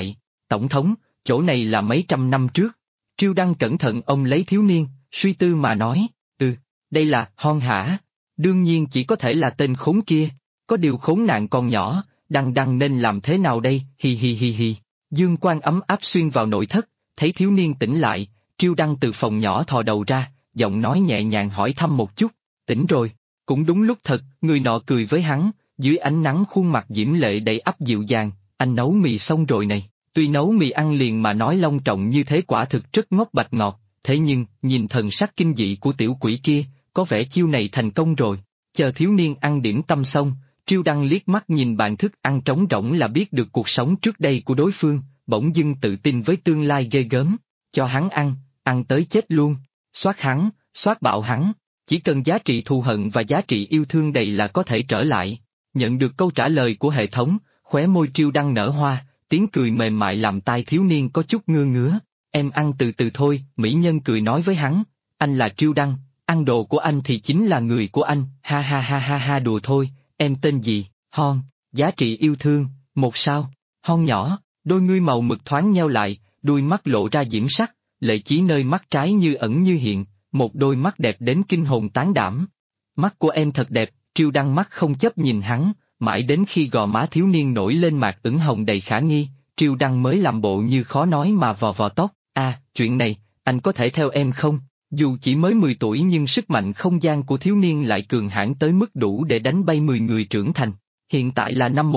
Tổng thống, chỗ này là mấy trăm năm trước. Triêu Đăng cẩn thận ôm lấy thiếu niên, suy tư mà nói, đây là Hon hả? Đương nhiên chỉ có thể là tên khốn kia, có điều khốn nạn còn nhỏ, Đăng nên làm thế nào đây, hi hi hi hi. Dương quang ấm áp xuyên vào nội thất, thấy thiếu niên tỉnh lại, Triêu Đăng từ phòng nhỏ thò đầu ra, giọng nói nhẹ nhàng hỏi thăm một chút, tỉnh rồi, cũng đúng lúc thật, người nọ cười với hắn, dưới ánh nắng khuôn mặt diễm lệ đầy ắp dịu dàng, anh nấu mì xong rồi này, tuy nấu mì ăn liền mà nói long trọng như thế quả thực rất ngốc bạch ngọt, thế nhưng, nhìn thần sắc kinh dị của tiểu quỷ kia, có vẻ chiêu này thành công rồi, chờ thiếu niên ăn điểm tâm xong, Triêu Đăng liếc mắt nhìn bàn thức ăn trống rỗng là biết được cuộc sống trước đây của đối phương, bỗng dưng tự tin với tương lai ghê gớm, cho hắn ăn tới chết luôn, soát bạo hắn, chỉ cần giá trị thù hận và giá trị yêu thương đầy là có thể trở lại. Nhận được câu trả lời của hệ thống, khóe môi Triêu Đăng nở hoa, tiếng cười mềm mại làm tai thiếu niên có chút ngứa ngứa, em ăn từ từ thôi, mỹ nhân cười nói với hắn, anh là Triêu Đăng, ăn đồ của anh thì chính là người của anh, ha ha ha ha ha đùa thôi, em tên gì, Hon, giá trị yêu thương, 1 sao, Hon nhỏ, đôi ngươi màu mực thoáng nheo lại, đuôi mắt lộ ra diễm sắc, lệ chí nơi mắt trái như ẩn như hiện, một đôi mắt đẹp đến kinh hồn tán đảm. Mắt của em thật đẹp, Triêu Đăng mắt không chấp nhìn hắn, mãi đến khi gò má thiếu niên nổi lên mạc ửng hồng đầy khả nghi, Triêu Đăng mới làm bộ như khó nói mà vò vò tóc, chuyện này, anh có thể theo em không? Dù chỉ mới 10 tuổi nhưng sức mạnh không gian của thiếu niên lại cường hãn tới mức đủ để đánh bay 10 người trưởng thành. Hiện tại là năm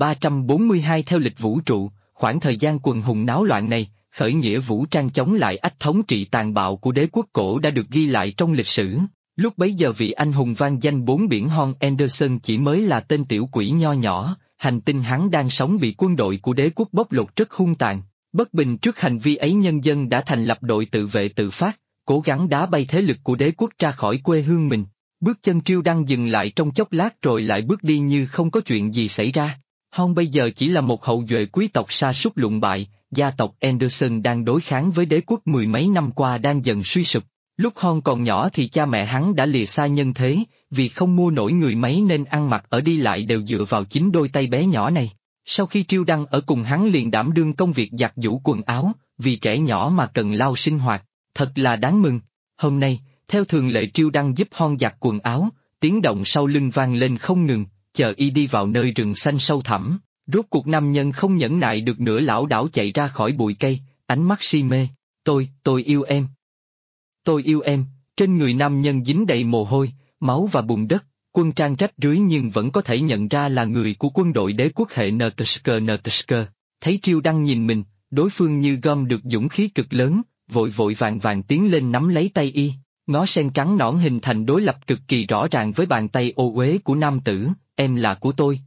1342 theo lịch vũ trụ, khoảng thời gian quần hùng náo loạn này, khởi nghĩa vũ trang chống lại ách thống trị tàn bạo của đế quốc cổ đã được ghi lại trong lịch sử. Lúc bấy giờ vị anh hùng vang danh bốn biển Hon Anderson chỉ mới là tên tiểu quỷ nho nhỏ, hành tinh hắn đang sống bị quân đội của đế quốc bóc lột rất hung tàn. Bất bình trước hành vi ấy nhân dân đã thành lập đội tự vệ tự phát, cố gắng đá bay thế lực của đế quốc ra khỏi quê hương mình. Bước chân Triêu Đăng dừng lại trong chốc lát rồi lại bước đi như không có chuyện gì xảy ra. Hon bây giờ chỉ là một hậu duệ quý tộc sa sút lụng bại, gia tộc Anderson đang đối kháng với đế quốc mười mấy năm qua đang dần suy sụp. Lúc Hon còn nhỏ thì cha mẹ hắn đã lìa xa nhân thế, vì không mua nổi người máy nên ăn mặc ở đi lại đều dựa vào chính đôi tay bé nhỏ này. Sau khi Triêu Đăng ở cùng hắn liền đảm đương công việc giặt giũ quần áo, vì trẻ nhỏ mà cần lao sinh hoạt, thật là đáng mừng. Hôm nay, theo thường lệ Triêu Đăng giúp Hon giặt quần áo, tiếng động sau lưng vang lên không ngừng, chờ y đi vào nơi rừng xanh sâu thẳm. Rốt cuộc nam nhân không nhẫn nại được nữa lảo đảo chạy ra khỏi bụi cây, ánh mắt si mê. Tôi yêu em. Tôi yêu em, trên người nam nhân dính đầy mồ hôi, máu và bùn đất, quân trang rách rưới nhưng vẫn có thể nhận ra là người của quân đội đế quốc hệ NTSK. Thấy Triêu Đăng nhìn mình, đối phương như gom được dũng khí cực lớn, vội vàng tiến lên nắm lấy tay y, ngó sen trắng nõn hình thành đối lập cực kỳ rõ ràng với bàn tay ô uế của nam tử, em là của tôi.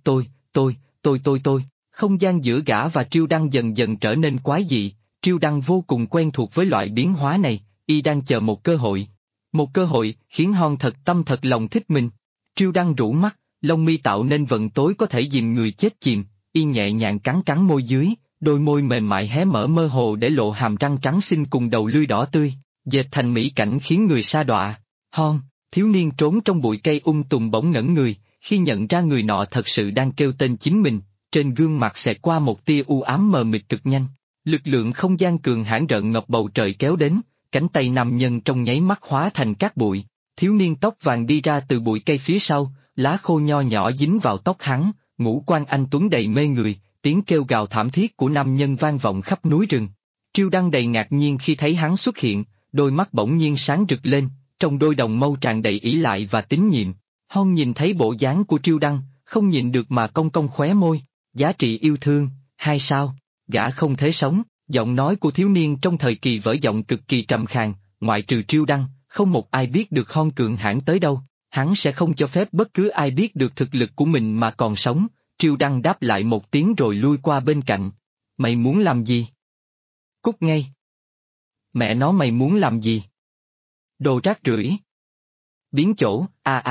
Không gian giữa gã và Triêu Đăng dần dần trở nên quái dị, Triêu Đăng vô cùng quen thuộc với loại biến hóa này, y đang chờ một cơ hội. Một cơ hội khiến Hon thật tâm thật lòng thích mình. Triêu Đăng rũ mắt, lông mi tạo nên vận tối có thể dìm người chết chìm, y nhẹ nhàng cắn môi dưới, đôi môi mềm mại hé mở mơ hồ để lộ hàm răng trắng xinh cùng đầu lưỡi đỏ tươi, dệt thành mỹ cảnh khiến người sa đọa. Hon, thiếu niên trốn trong bụi cây tùng bỗng ngẩn người, khi nhận ra người nọ thật sự đang kêu tên chính mình, trên gương mặt xẹt qua một tia u ám mờ mịt cực nhanh. Lực lượng không gian cường hãn rợn ngập bầu trời kéo đến, cánh tay nam nhân trong nháy mắt hóa thành cát bụi, thiếu niên tóc vàng đi ra từ bụi cây phía sau, lá khô nho nhỏ dính vào tóc hắn, ngũ quan anh tuấn đầy mê người, tiếng kêu gào thảm thiết của nam nhân vang vọng khắp núi rừng. Triêu Đăng đầy ngạc nhiên khi thấy hắn xuất hiện, đôi mắt bỗng nhiên sáng rực lên, trong đôi đồng mâu tràn đầy ỷ lại và tín nhiệm. Hon nhìn thấy bộ dáng của Triêu Đăng, không nhịn được mà cong cong khóe môi, giá trị yêu thương, 2 sao, gã không thể sống. Giọng nói của thiếu niên trong thời kỳ vỡ giọng cực kỳ trầm khàn, ngoại trừ Triêu Đăng, không một ai biết được Hon cường hãn tới đâu, hắn sẽ không cho phép bất cứ ai biết được thực lực của mình mà còn sống. Triêu Đăng đáp lại một tiếng rồi lui qua bên cạnh. Mày muốn làm gì? Cút ngay. Mẹ nó mày muốn làm gì? Đồ rác rưởi. Biến chỗ,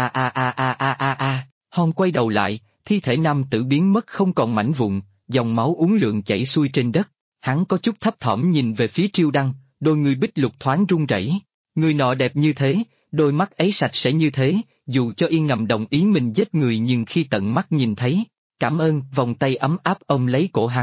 Hon quay đầu lại, thi thể nam tử biến mất không còn mảnh vụn, dòng máu uốn lượn chảy xuôi trên đất. Hắn có chút thấp thỏm nhìn về phía Triêu Đăng, đôi người bích lục thoáng run rẩy. Người nọ đẹp như thế, đôi mắt ấy sạch sẽ như thế, dù cho yên ngầm đồng ý mình giết người nhưng khi tận mắt nhìn thấy, cảm ơn, vòng tay ấm áp ôm lấy cổ hắn,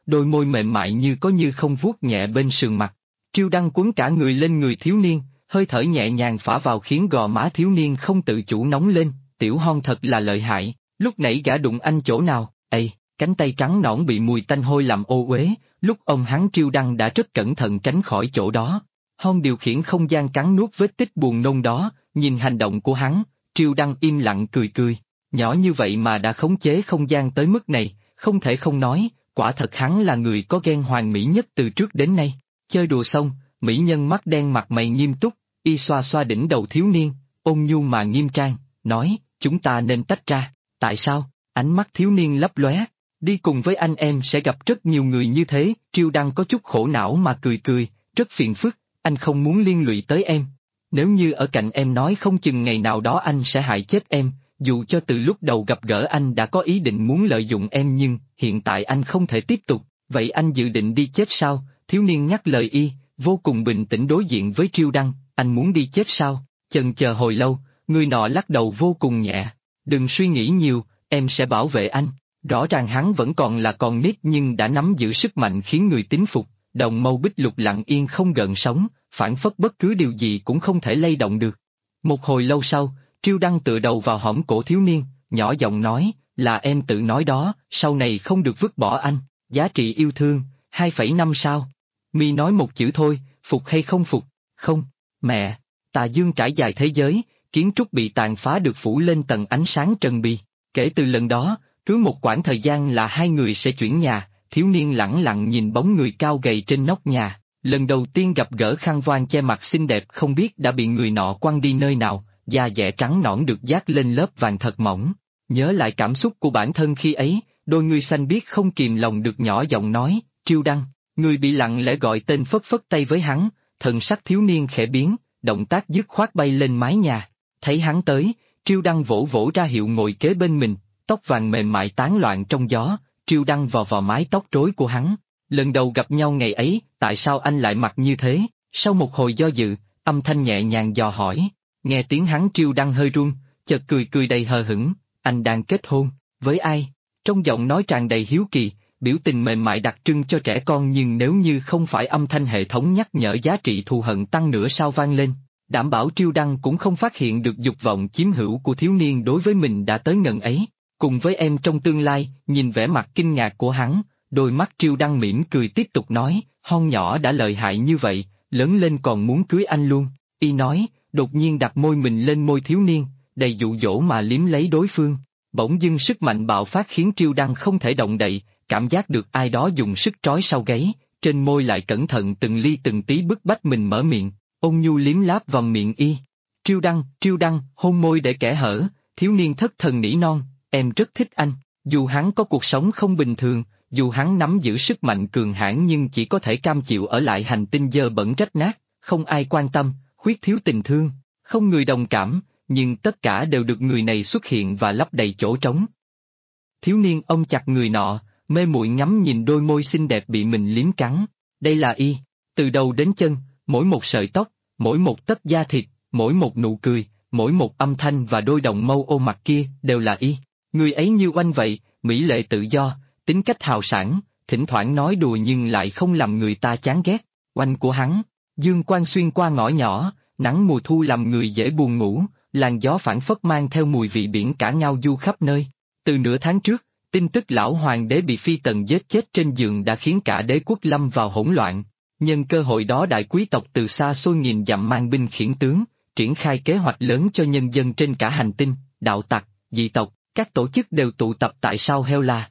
đôi môi mềm mại như có như không vuốt nhẹ bên sườn mặt. Triêu Đăng quấn cả người lên người thiếu niên, hơi thở nhẹ nhàng phả vào khiến gò má thiếu niên không tự chủ nóng lên, tiểu Hon thật là lợi hại, lúc nãy gã đụng anh chỗ nào, ây, cánh tay trắng nõn bị mùi tanh hôi làm ô uế, lúc ông hắn Triêu Đăng đã rất cẩn thận tránh khỏi chỗ đó. Hon điều khiển không gian cắn nuốt vết tích buồn nôn đó, nhìn hành động của hắn, Triêu Đăng im lặng cười cười, nhỏ như vậy mà đã khống chế không gian tới mức này, không thể không nói, quả thật hắn là người có ghen hoàn mỹ nhất từ trước đến nay. Chơi đùa xong, mỹ nhân mắt đen mặt mày nghiêm túc, y xoa xoa đỉnh đầu thiếu niên, ôn nhu mà nghiêm trang, nói, chúng ta nên tách ra, tại sao? Ánh mắt thiếu niên lấp lóe, đi cùng với anh em sẽ gặp rất nhiều người như thế, Triêu Đăng có chút khổ não mà cười cười, rất phiền phức, anh không muốn liên lụy tới em. Nếu như ở cạnh em nói không chừng ngày nào đó anh sẽ hại chết em, dù cho từ lúc đầu gặp gỡ anh đã có ý định muốn lợi dụng em nhưng hiện tại anh không thể tiếp tục, vậy anh dự định đi chết sao? Thiếu niên nhắc lời y, vô cùng bình tĩnh đối diện với Triêu Đăng, anh muốn đi chết sao? Chần chờ hồi lâu, người nọ lắc đầu vô cùng nhẹ, đừng suy nghĩ nhiều, em sẽ bảo vệ anh. Rõ ràng hắn vẫn còn là con nít nhưng đã nắm giữ sức mạnh khiến người tín phục, đồng mâu bích lục lặng yên không gợn sóng, phản phất bất cứ điều gì cũng không thể lay động được. Một hồi lâu sau, Triêu Đăng tựa đầu vào hõm cổ thiếu niên, nhỏ giọng nói, là em tự nói đó, sau này không được vứt bỏ anh, giá trị yêu thương, 2,5 sao. Mi nói một chữ thôi, phục hay không phục? Không, mẹ, tà dương trải dài thế giới, kiến trúc bị tàn phá được phủ lên tầng ánh sáng trần bì. Kể từ lần đó, cứ một quãng thời gian là hai người sẽ chuyển nhà, thiếu niên lẳng lặng nhìn bóng người cao gầy trên nóc nhà, lần đầu tiên gặp gỡ khăn voan che mặt xinh đẹp không biết đã bị người nọ quăng đi nơi nào, da dẻ trắng nõn được dát lên lớp vàng thật mỏng. Nhớ lại cảm xúc của bản thân khi ấy, đôi người xanh biếc không kìm lòng được nhỏ giọng nói, Triêu Đăng, người bị lặng lẽ gọi tên phất phất tay với hắn, thần sắc thiếu niên khẽ biến, động tác dứt khoát bay lên mái nhà, thấy hắn tới, Triêu Đăng vỗ vỗ ra hiệu ngồi kế bên mình, tóc vàng mềm mại tán loạn trong gió, Triêu Đăng vò vò mái tóc rối của hắn, lần đầu gặp nhau ngày ấy, tại sao anh lại mặc như thế? Sau một hồi do dự, âm thanh nhẹ nhàng dò hỏi, nghe tiếng hắn Triêu Đăng hơi run, chợt cười cười đầy hờ hững, anh đang kết hôn, với ai? Trong giọng nói tràn đầy hiếu kỳ, biểu tình mềm mại đặc trưng cho trẻ con nhưng nếu như không phải âm thanh hệ thống nhắc nhở giá trị thù hận tăng nửa sao vang lên, đảm bảo Triêu Đăng cũng không phát hiện được dục vọng chiếm hữu của thiếu niên đối với mình đã tới ngần ấy. Cùng với em trong tương lai, nhìn vẻ mặt kinh ngạc của hắn, đôi mắt Triêu Đăng mỉm cười tiếp tục nói, Hon nhỏ đã lợi hại như vậy, lớn lên còn muốn cưới anh luôn, y nói, đột nhiên đặt môi mình lên môi thiếu niên, đầy dụ dỗ mà liếm lấy đối phương. Bỗng dưng sức mạnh bạo phát khiến Triêu Đăng không thể động đậy, cảm giác được ai đó dùng sức trói sau gáy, trên môi lại cẩn thận từng ly từng tí bức bách mình mở miệng, ôn nhu liếm láp vào miệng y. Triêu Đăng, hôn môi để kẻ hở, thiếu niên thất thần nỉ non, em rất thích anh, dù hắn có cuộc sống không bình thường, dù hắn nắm giữ sức mạnh cường hãn nhưng chỉ có thể cam chịu ở lại hành tinh dơ bẩn rách nát, không ai quan tâm, khuyết thiếu tình thương, không người đồng cảm, nhưng tất cả đều được người này xuất hiện và lấp đầy chỗ trống. Thiếu niên ôm chặt người nọ, mê muội ngắm nhìn đôi môi xinh đẹp bị mình liếm cắn, đây là y, từ đầu đến chân, mỗi một sợi tóc, mỗi một tấc da thịt, mỗi một nụ cười, mỗi một âm thanh và đôi đồng mâu ô mặt kia đều là y. Người ấy như oanh vậy, mỹ lệ tự do, tính cách hào sảng, thỉnh thoảng nói đùa nhưng lại không làm người ta chán ghét. Oanh của hắn, dương quang xuyên qua ngõ nhỏ, nắng mùa thu làm người dễ buồn ngủ, làn gió phảng phất mang theo mùi vị biển cả ngao du khắp nơi. Từ nửa tháng trước, tin tức lão hoàng đế bị phi tần giết chết trên giường đã khiến cả đế quốc lâm vào hỗn loạn. Nhân cơ hội đó đại quý tộc từ xa xôi nghìn dặm mang binh khiển tướng, triển khai kế hoạch lớn cho nhân dân trên cả hành tinh, đạo tặc, dị tộc, các tổ chức đều tụ tập tại sao Heo La.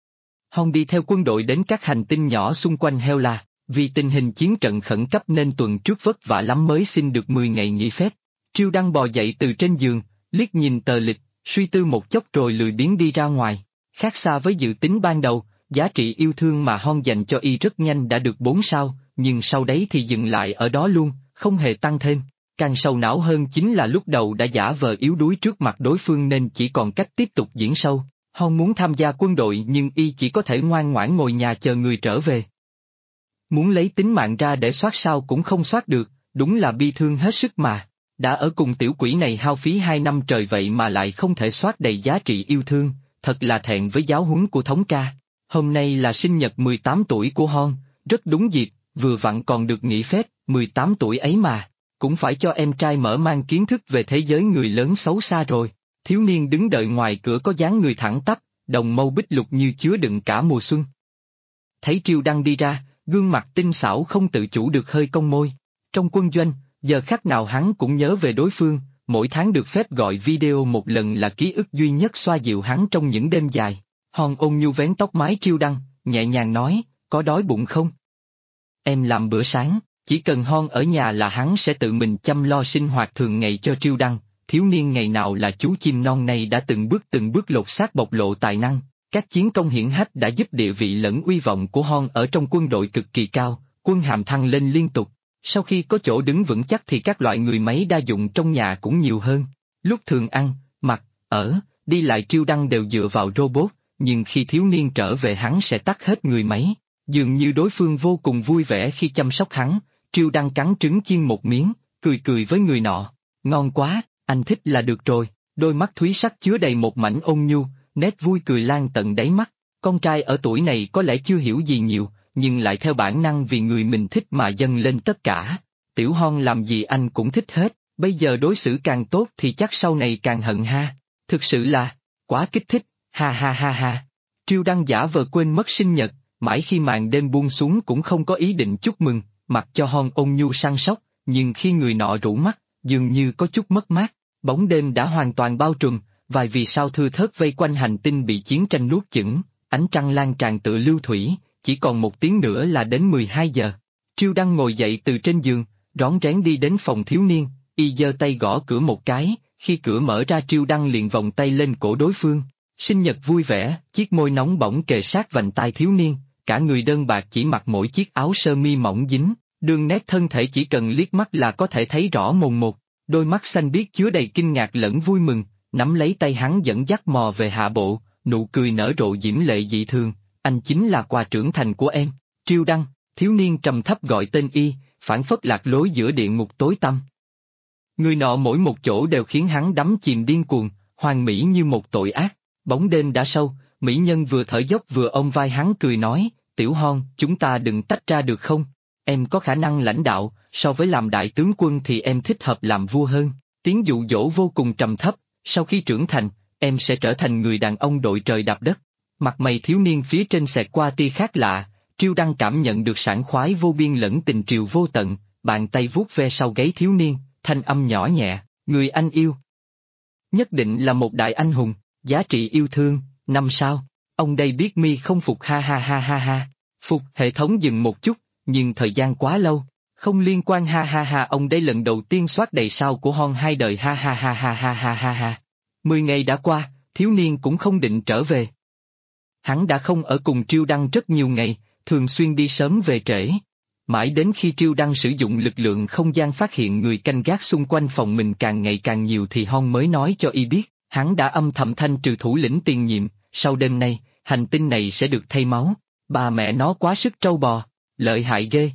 Hon đi theo quân đội đến các hành tinh nhỏ xung quanh Heo La, vì tình hình chiến trận khẩn cấp nên tuần trước vất vả lắm mới xin được 10 ngày nghỉ phép. Triêu Đăng bò dậy từ trên giường, liếc nhìn tờ lịch, suy tư một chốc rồi lười biếng đi ra ngoài. Khác xa với dự tính ban đầu, giá trị yêu thương mà Hon dành cho y rất nhanh đã được 4 sao, nhưng sau đấy thì dừng lại ở đó luôn, không hề tăng thêm. Càng sầu não hơn chính là lúc đầu đã giả vờ yếu đuối trước mặt đối phương nên chỉ còn cách tiếp tục diễn sâu. Hon muốn tham gia quân đội nhưng y chỉ có thể ngoan ngoãn ngồi nhà chờ người trở về. Muốn lấy tính mạng ra để soát sao cũng không soát được, đúng là bi thương hết sức mà. Đã ở cùng tiểu quỷ này hao phí 2 năm trời vậy mà lại không thể soát đầy giá trị yêu thương, thật là thẹn với giáo huấn của thống ca. Hôm nay là sinh nhật 18 tuổi của Hon, rất đúng dịp, vừa vặn còn được nghỉ phép, 18 tuổi ấy mà, cũng phải cho em trai mở mang kiến thức về thế giới người lớn xấu xa rồi. Thiếu niên đứng đợi ngoài cửa có dáng người thẳng tắp, đồng mâu bích lục như chứa đựng cả mùa xuân. Thấy Triêu Đăng đi ra, gương mặt tinh xảo không tự chủ được hơi cong môi. Trong quân doanh, giờ khắc nào hắn cũng nhớ về đối phương, mỗi tháng được phép gọi video một lần là ký ức duy nhất xoa dịu hắn trong những đêm dài. Hon ôn nhu vén tóc mái Triêu Đăng, nhẹ nhàng nói, có đói bụng không? Em làm bữa sáng, chỉ cần Hon ở nhà là hắn sẽ tự mình chăm lo sinh hoạt thường ngày cho Triêu Đăng. Thiếu niên ngày nào là chú chim non này đã từng bước lột xác bộc lộ tài năng, các chiến công hiển hách đã giúp địa vị lẫn uy vọng của Hon ở trong quân đội cực kỳ cao, quân hàm thăng lên liên tục. Sau khi có chỗ đứng vững chắc thì các loại người máy đa dụng trong nhà cũng nhiều hơn. Lúc thường ăn, mặc, ở, đi lại Triêu Đăng đều dựa vào robot, nhưng khi thiếu niên trở về hắn sẽ tắt hết người máy. Dường như đối phương vô cùng vui vẻ khi chăm sóc hắn, Triêu Đăng cắn trứng chiên một miếng, cười với người nọ. Ngon quá, anh thích là được rồi, đôi mắt thúy sắc chứa đầy một mảnh ôn nhu, nét vui cười lan tận đáy mắt. Con trai ở tuổi này có lẽ chưa hiểu gì nhiều, nhưng lại theo bản năng vì người mình thích mà dâng lên tất cả. Tiểu Hon làm gì anh cũng thích hết, bây giờ đối xử càng tốt thì chắc sau này càng hận ha. Thực sự là, quá kích thích, ha ha ha ha. Triêu Đăng giả vờ quên mất sinh nhật, mãi khi màn đêm buông xuống cũng không có ý định chúc mừng, mặc cho Hon ôn nhu săn sóc, nhưng khi người nọ rũ mắt, dường như có chút mất mát. Bóng đêm đã hoàn toàn bao trùm, vài vì sao thưa thớt vây quanh hành tinh bị chiến tranh nuốt chửng, ánh trăng lan tràn tựa lưu thủy, chỉ còn 1 tiếng nữa là đến 12 giờ. Triêu Đăng ngồi dậy từ trên giường, rón rén đi đến phòng thiếu niên, y giơ tay gõ cửa một cái, khi cửa mở ra Triêu Đăng liền vòng tay lên cổ đối phương. Sinh nhật vui vẻ, chiếc môi nóng bỏng kề sát vành tai thiếu niên, cả người đơn bạc chỉ mặc mỗi chiếc áo sơ mi mỏng dính, đường nét thân thể chỉ cần liếc mắt là có thể thấy rõ mồn một. Đôi mắt xanh biếc chứa đầy kinh ngạc lẫn vui mừng, nắm lấy tay hắn dẫn dắt mò về hạ bộ, nụ cười nở rộ diễm lệ dị thường, anh chính là quà trưởng thành của em. Triêu Đăng, thiếu niên trầm thấp gọi tên y, phảng phất lạc lối giữa địa ngục tối tăm. Người nọ mỗi một chỗ đều khiến hắn đắm chìm điên cuồng, hoàn mỹ như một tội ác. Bóng đêm đã sâu, mỹ nhân vừa thở dốc vừa ôm vai hắn cười nói, Tiểu Hon, chúng ta đừng tách ra được không? Em có khả năng lãnh đạo, so với làm đại tướng quân thì em thích hợp làm vua hơn. Tiếng dụ dỗ vô cùng trầm thấp, sau khi trưởng thành, em sẽ trở thành người đàn ông đội trời đạp đất. Mặt mày thiếu niên phía trên xẹt qua tia khác lạ, Triêu Đăng cảm nhận được sảng khoái vô biên lẫn tình triều vô tận, bàn tay vuốt ve sau gáy thiếu niên, thanh âm nhỏ nhẹ, người anh yêu. Nhất định là một đại anh hùng, giá trị yêu thương, 5 sao. Ông đây biết mi không phục ha ha ha ha ha. Phục hệ thống dừng một chút, nhưng thời gian quá lâu. Không liên quan ha ha ha, ông đây lần đầu tiên soát đầy sao của Hon 2 đời ha ha ha ha ha ha ha ha. 10 ngày đã qua, thiếu niên cũng không định trở về. Hắn đã không ở cùng Triêu Đăng rất nhiều ngày, thường xuyên đi sớm về trễ. Mãi đến khi Triêu Đăng sử dụng lực lượng không gian phát hiện người canh gác xung quanh phòng mình càng ngày càng nhiều thì Hon mới nói cho y biết, hắn đã âm thầm thanh trừ thủ lĩnh tiền nhiệm, sau đêm nay, hành tinh này sẽ được thay máu. Bà mẹ nó quá sức trâu bò, lợi hại ghê.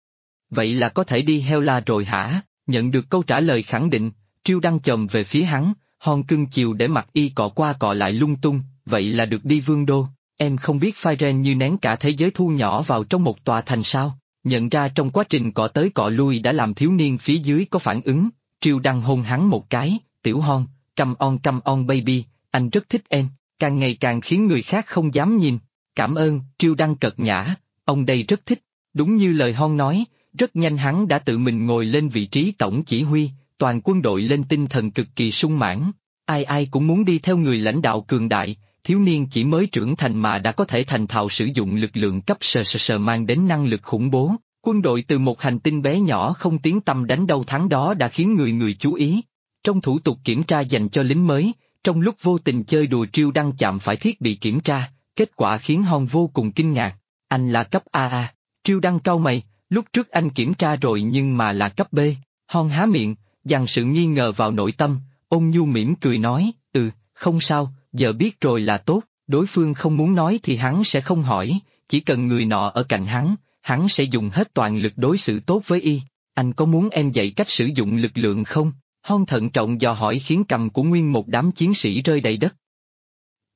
Vậy là có thể đi heo la rồi hả? Nhận được câu trả lời khẳng định, Triêu Đăng chồm về phía hắn, Hon cưng chiều để mặt y cọ qua cọ lại lung tung, vậy là được đi vương đô. Em không biết Phairen như nén cả thế giới thu nhỏ vào trong một tòa thành sao? Nhận ra trong quá trình cọ tới cọ lui đã làm thiếu niên phía dưới có phản ứng, Triêu Đăng hôn hắn một cái, Tiểu Hon, come on baby, anh rất thích em, càng ngày càng khiến người khác không dám nhìn. Cảm ơn, Triêu Đăng cợt nhã, ông đây rất thích. Đúng như lời Hon nói, rất nhanh hắn đã tự mình ngồi lên vị trí tổng chỉ huy, toàn quân đội lên tinh thần cực kỳ sung mãn. Ai cũng muốn đi theo người lãnh đạo cường đại, thiếu niên chỉ mới trưởng thành mà đã có thể thành thạo sử dụng lực lượng cấp sờ mang đến năng lực khủng bố. Quân đội từ một hành tinh bé nhỏ không tiếng tăm đánh đâu thắng đó đã khiến người chú ý. Trong thủ tục kiểm tra dành cho lính mới, trong lúc vô tình chơi đùa Triêu Đăng chạm phải thiết bị kiểm tra, kết quả khiến Hon vô cùng kinh ngạc. Anh là cấp AA. Triêu Đăng cau mày, lúc trước anh kiểm tra rồi nhưng mà là cấp B. Hon há miệng, dằn sự nghi ngờ vào nội tâm, ôn nhu mỉm cười nói, không sao, giờ biết rồi là tốt. Đối phương không muốn nói thì hắn sẽ không hỏi, chỉ cần người nọ ở cạnh hắn sẽ dùng hết toàn lực đối xử tốt với y. Anh có muốn em dạy cách sử dụng lực lượng không? Hon thận trọng dò hỏi khiến cằm của nguyên một đám chiến sĩ rơi đầy đất.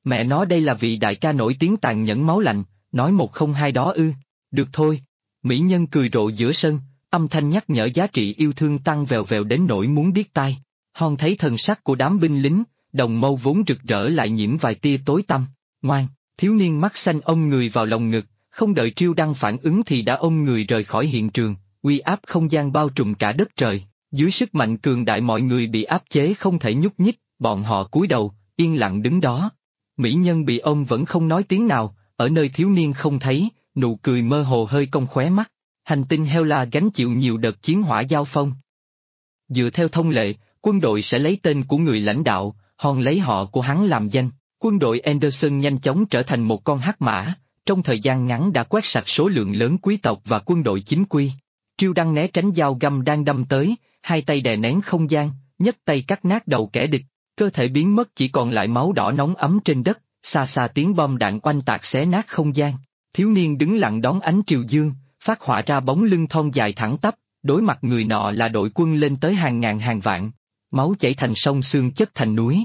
Mẹ nó đây là vị đại ca nổi tiếng tàn nhẫn máu lạnh, nói một không hai đó ư. Được thôi. Mỹ nhân cười rộ giữa sân, âm thanh nhắc nhở giá trị yêu thương tăng vèo vèo đến nỗi muốn điếc tai. Hon thấy thần sắc của đám binh lính, đồng mâu vốn rực rỡ lại nhiễm vài tia tối tăm. Ngoan, thiếu niên mắt xanh ôm người vào lòng ngực, không đợi Triêu Đăng phản ứng thì đã ôm người rời khỏi hiện trường, uy áp không gian bao trùm cả đất trời. Dưới sức mạnh cường đại mọi người bị áp chế không thể nhúc nhích, bọn họ cúi đầu, yên lặng đứng đó. Mỹ nhân bị ôm vẫn không nói tiếng nào, ở nơi thiếu niên không thấy, nụ cười mơ hồ hơi cong khóe mắt. Hành tinh Hela gánh chịu nhiều đợt chiến hỏa giao phong. Dựa theo thông lệ, quân đội sẽ lấy tên của người lãnh đạo, Hon lấy họ của hắn làm danh. Quân đội Anderson nhanh chóng trở thành một con hắc mã, trong thời gian ngắn đã quét sạch số lượng lớn quý tộc và quân đội chính quy. Triêu Đăng né tránh dao găm đang đâm tới, hai tay đè nén không gian, nhấc tay cắt nát đầu kẻ địch, cơ thể biến mất chỉ còn lại máu đỏ nóng ấm trên đất, xa xa tiếng bom đạn oanh tạc xé nát không gian. Thiếu niên đứng lặng đón ánh triều dương, phát họa ra bóng lưng thon dài thẳng tắp, đối mặt người nọ là đội quân lên tới hàng ngàn hàng vạn, máu chảy thành sông xương chất thành núi.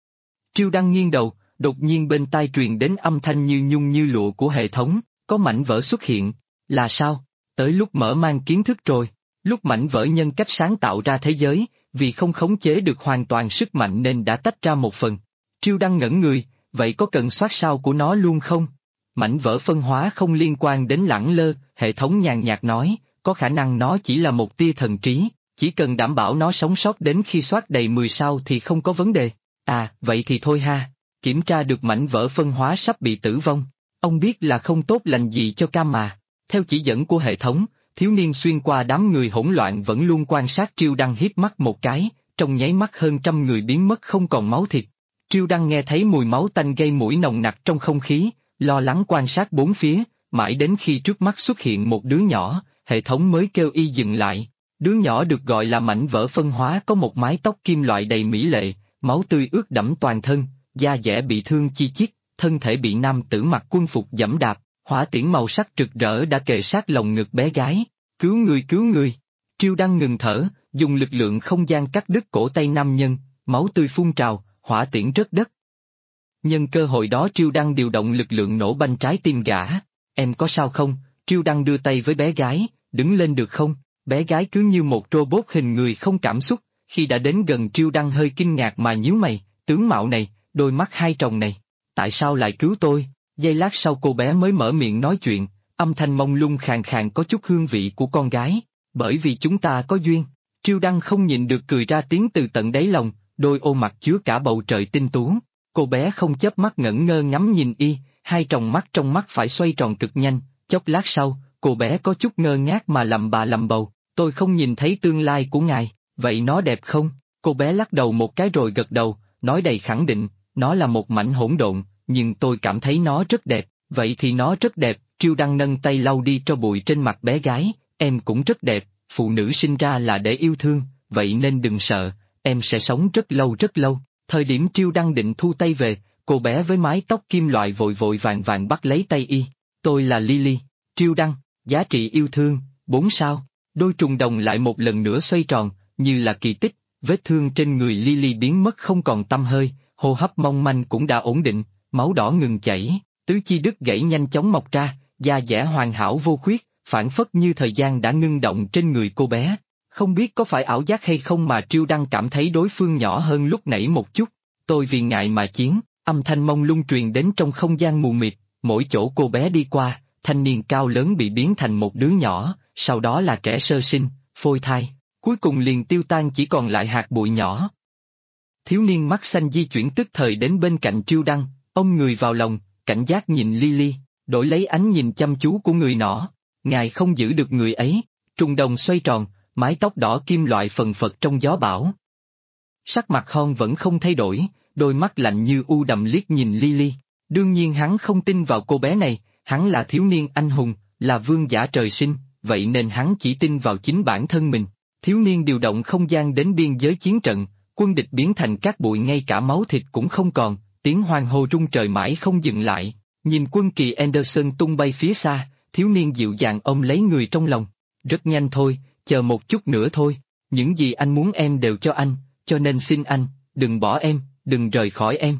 Triêu Đăng nghiêng đầu, đột nhiên bên tai truyền đến âm thanh như nhung như lụa của hệ thống, có mảnh vỡ xuất hiện. Là sao? Tới lúc mở mang kiến thức rồi. Lúc mảnh vỡ nhân cách sáng tạo ra thế giới, vì không khống chế được hoàn toàn sức mạnh nên đã tách ra một phần. Triêu Đăng ngẩn người, vậy có cần soát sao của nó luôn không? Mảnh vỡ phân hóa không liên quan đến lẳng lơ, hệ thống nhàn nhạt nói, có khả năng nó chỉ là một tia thần trí, chỉ cần đảm bảo nó sống sót đến khi soát đầy 10 sao thì không có vấn đề. À, vậy thì thôi ha. Kiểm tra được mảnh vỡ phân hóa sắp bị tử vong. Ông biết là không tốt lành gì cho Cam mà. Theo chỉ dẫn của hệ thống, thiếu niên xuyên qua đám người hỗn loạn vẫn luôn quan sát Triêu Đăng hiếp mắt một cái, trong nháy mắt hơn trăm người biến mất không còn máu thịt. Triêu Đăng nghe thấy mùi máu tanh gây mũi nồng nặc trong không khí, lo lắng quan sát bốn phía, mãi đến khi trước mắt xuất hiện một đứa nhỏ, hệ thống mới kêu y dừng lại. Đứa nhỏ được gọi là mảnh vỡ phân hóa có một mái tóc kim loại đầy mỹ lệ, máu tươi ướt đẫm toàn thân, da dẻ bị thương chi chít, thân thể bị nam tử mặc quân phục giẫm đạp, hỏa tiễn màu sắc rực rỡ đã kề sát lồng ngực bé gái. Cứu người cứu người! Triêu Đăng ngừng thở, dùng lực lượng không gian cắt đứt cổ tay nam nhân, máu tươi phun trào, hỏa tiễn rớt đất. Nhân cơ hội đó Triêu Đăng điều động lực lượng nổ banh trái tim gã. Em có sao không? Triêu Đăng đưa tay với bé gái, đứng lên được không? Bé gái cứ như một robot hình người không cảm xúc, khi đã đến gần Triêu Đăng hơi kinh ngạc mà nhíu mày, tướng mạo này, đôi mắt hai tròng này, tại sao lại cứu tôi? Giây lát sau cô bé mới mở miệng nói chuyện, âm thanh mông lung khàn khàn có chút hương vị của con gái, bởi vì chúng ta có duyên. Triêu Đăng không nhịn được cười ra tiếng từ tận đáy lòng, đôi ô mặt chứa cả bầu trời tinh tú. Cô bé không chớp mắt ngẩn ngơ ngắm nhìn y, hai tròng mắt trong mắt phải xoay tròn cực nhanh, chốc lát sau, cô bé có chút ngơ ngác mà lầm bà lầm bầu, tôi không nhìn thấy tương lai của ngài, vậy nó đẹp không? Cô bé lắc đầu một cái rồi gật đầu, nói đầy khẳng định, nó là một mảnh hỗn độn, nhưng tôi cảm thấy nó rất đẹp, vậy thì nó rất đẹp. Triêu Đăng nâng tay lau đi tro bụi trên mặt bé gái, em cũng rất đẹp, phụ nữ sinh ra là để yêu thương, vậy nên đừng sợ, em sẽ sống rất lâu rất lâu. Thời điểm Triêu Đăng định thu tay về, cô bé với mái tóc kim loại vội vội vàng vàng bắt lấy tay y. Tôi là Lily. Triêu Đăng, giá trị yêu thương, 4 sao. Đôi trùng đồng lại một lần nữa xoay tròn, như là kỳ tích, vết thương trên người Lily biến mất không còn tăm hơi, hô hấp mong manh cũng đã ổn định, máu đỏ ngừng chảy, tứ chi đứt gãy nhanh chóng mọc ra, da dẻ hoàn hảo vô khuyết, phản phất như thời gian đã ngưng động trên người cô bé. Không biết có phải ảo giác hay không mà Triêu Đăng cảm thấy đối phương nhỏ hơn lúc nãy một chút. Tôi vì ngại mà chiến, âm thanh mông lung truyền đến trong không gian mù mịt, mỗi chỗ cô bé đi qua, thanh niên cao lớn bị biến thành một đứa nhỏ, sau đó là trẻ sơ sinh, phôi thai, cuối cùng liền tiêu tan chỉ còn lại hạt bụi nhỏ. Thiếu niên mắt xanh di chuyển tức thời đến bên cạnh Triêu Đăng, ôm người vào lòng, cảnh giác nhìn Lily, đổi lấy ánh nhìn chăm chú của người nọ. Ngài không giữ được người ấy, trùng đồng xoay tròn, mái tóc đỏ kim loại phần phật trong gió bão. Sắc mặt Hon vẫn không thay đổi, đôi mắt lạnh như u đầm liếc nhìn Lily. Đương nhiên hắn không tin vào cô bé này, hắn là thiếu niên anh hùng, là vương giả trời sinh, vậy nên hắn chỉ tin vào chính bản thân mình. Thiếu niên điều động không gian đến biên giới chiến trận, quân địch biến thành cát bụi ngay cả máu thịt cũng không còn, tiếng hoan hô rung trời mãi không dừng lại. Nhìn quân kỳ Anderson tung bay phía xa, thiếu niên dịu dàng ôm lấy người trong lòng. Rất nhanh thôi, chờ một chút nữa thôi, những gì anh muốn em đều cho anh, cho nên xin anh, đừng bỏ em, đừng rời khỏi em.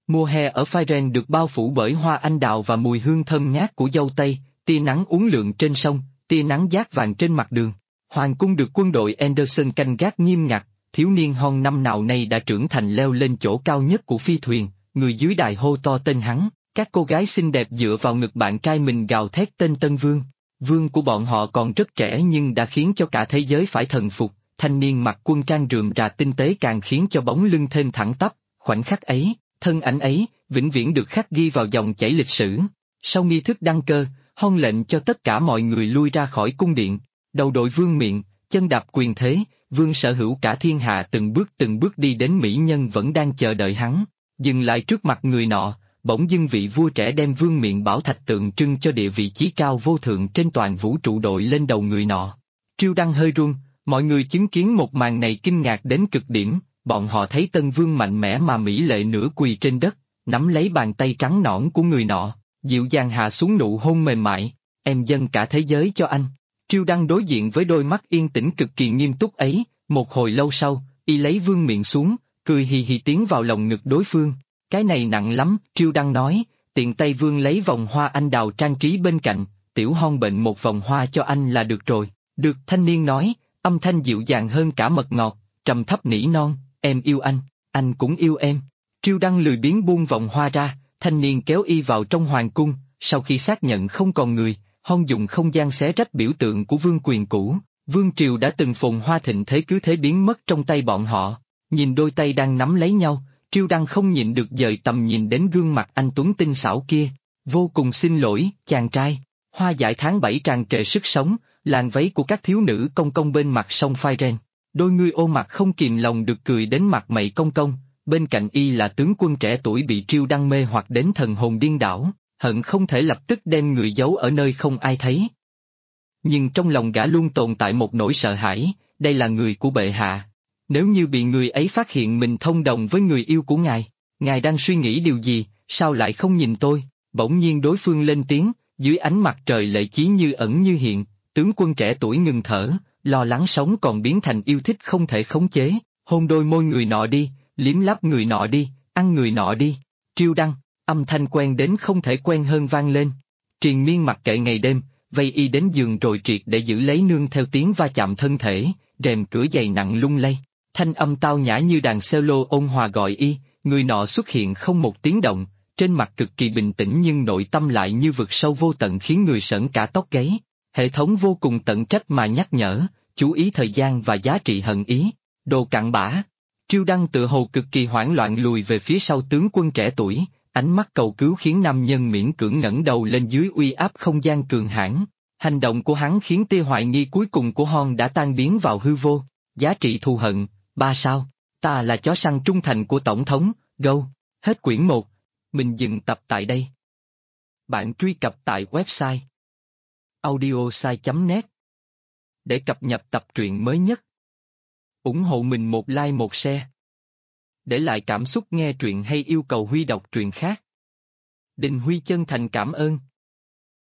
Mùa hè ở Firen được bao phủ bởi hoa anh đào và mùi hương thơm ngát của dâu tây, tia nắng uốn lượn trên sông, tia nắng dát vàng trên mặt đường. Hoàng cung được quân đội Anderson canh gác nghiêm ngặt, thiếu niên Hon năm nào nay đã trưởng thành leo lên chỗ cao nhất của phi thuyền, người dưới đài hô to tên hắn, các cô gái xinh đẹp dựa vào ngực bạn trai mình gào thét tên Tân Vương. Vương của bọn họ còn rất trẻ nhưng đã khiến cho cả thế giới phải thần phục, thanh niên mặc quân trang rườm rà tinh tế càng khiến cho bóng lưng thêm thẳng tắp, khoảnh khắc ấy, thân ảnh ấy, vĩnh viễn được khắc ghi vào dòng chảy lịch sử. Sau nghi thức đăng cơ, Hon lệnh cho tất cả mọi người lui ra khỏi cung điện, đầu đội vương miện, chân đạp quyền thế, vương sở hữu cả thiên hạ từng bước đi đến mỹ nhân vẫn đang chờ đợi hắn, dừng lại trước mặt người nọ, bỗng dưng vị vua trẻ đem vương miện bảo thạch tượng trưng cho địa vị chí cao vô thượng trên toàn vũ trụ đội lên đầu người nọ. Triêu Đăng hơi run, mọi người chứng kiến một màn này kinh ngạc đến cực điểm, bọn họ thấy Tân Vương mạnh mẽ mà mỹ lệ nửa quỳ trên đất, nắm lấy bàn tay trắng nõn của người nọ, dịu dàng hạ xuống nụ hôn mềm mại, em dâng cả thế giới cho anh. Triêu Đăng đối diện với đôi mắt yên tĩnh cực kỳ nghiêm túc ấy, một hồi lâu sau, y lấy vương miện xuống, cười hì hì tiến vào lòng ngực đối phương. Cái này nặng lắm, Triêu Đăng nói, tiện tay vương lấy vòng hoa anh đào trang trí bên cạnh, tiểu Hon bệnh một vòng hoa cho anh là được rồi. Được, thanh niên nói, âm thanh dịu dàng hơn cả mật ngọt, trầm thấp nỉ non, em yêu anh cũng yêu em. Triêu Đăng lười biếng buông vòng hoa ra, thanh niên kéo y vào trong hoàng cung, sau khi xác nhận không còn người, Hon dùng không gian xé rách biểu tượng của vương quyền cũ, vương triều đã từng phồn hoa thịnh thế cứ thế biến mất trong tay bọn họ. Nhìn đôi tay đang nắm lấy nhau, Triêu Đăng không nhịn được dời tầm nhìn đến gương mặt anh tuấn tinh xảo kia. Vô cùng xin lỗi, chàng trai. Hoa dại tháng 7 tràn trề sức sống, làn váy của các thiếu nữ cong cong bên mặt sông Firen. Đôi ngươi ô mặt không kìm lòng được cười đến mặt mày cong cong, bên cạnh y là tướng quân trẻ tuổi bị Triêu Đăng mê hoặc đến thần hồn điên đảo, hận không thể lập tức đem người giấu ở nơi không ai thấy. Nhưng trong lòng gã luôn tồn tại một nỗi sợ hãi, đây là người của bệ hạ. Nếu như bị người ấy phát hiện mình thông đồng với người yêu của ngài đang suy nghĩ điều gì, sao lại không nhìn tôi? Bỗng nhiên đối phương lên tiếng, dưới ánh mặt trời lệ chí như ẩn như hiện, tướng quân trẻ tuổi ngừng thở, lo lắng sống còn biến thành yêu thích không thể khống chế, hôn đôi môi người nọ đi, liếm láp người nọ đi, ăn người nọ đi. Triêu Đăng, âm thanh quen đến không thể quen hơn vang lên. Triền miên mặc kệ ngày đêm, vây y đến giường rồi triệt để giữ lấy nương theo tiếng va chạm thân thể, rèm cửa dày nặng lung lay. Thanh âm tao nhã như đàn cello ôn hòa gọi y, người nọ xuất hiện không một tiếng động, trên mặt cực kỳ bình tĩnh nhưng nội tâm lại như vực sâu vô tận khiến người sởn cả tóc gáy. Hệ thống vô cùng tận trách mà nhắc nhở, chú ý thời gian và giá trị hận ý, đồ cặn bã. Triêu Đăng tự hồ cực kỳ hoảng loạn lùi về phía sau tướng quân trẻ tuổi, ánh mắt cầu cứu khiến nam nhân miễn cưỡng ngẩng đầu lên dưới uy áp không gian cường hãn. Hành động của hắn khiến tia hoài nghi cuối cùng của Hon đã tan biến vào hư vô. Giá trị thù hận, 3 sao, ta là chó săn trung thành của Tổng thống, Go. Hết quyển 1. Mình dừng tập tại đây. Bạn truy cập tại website audiosai.net để cập nhật tập truyện mới nhất. Ủng hộ mình một like một share. Để lại cảm xúc nghe truyện hay yêu cầu Huy đọc truyện khác. Đình Huy chân thành cảm ơn.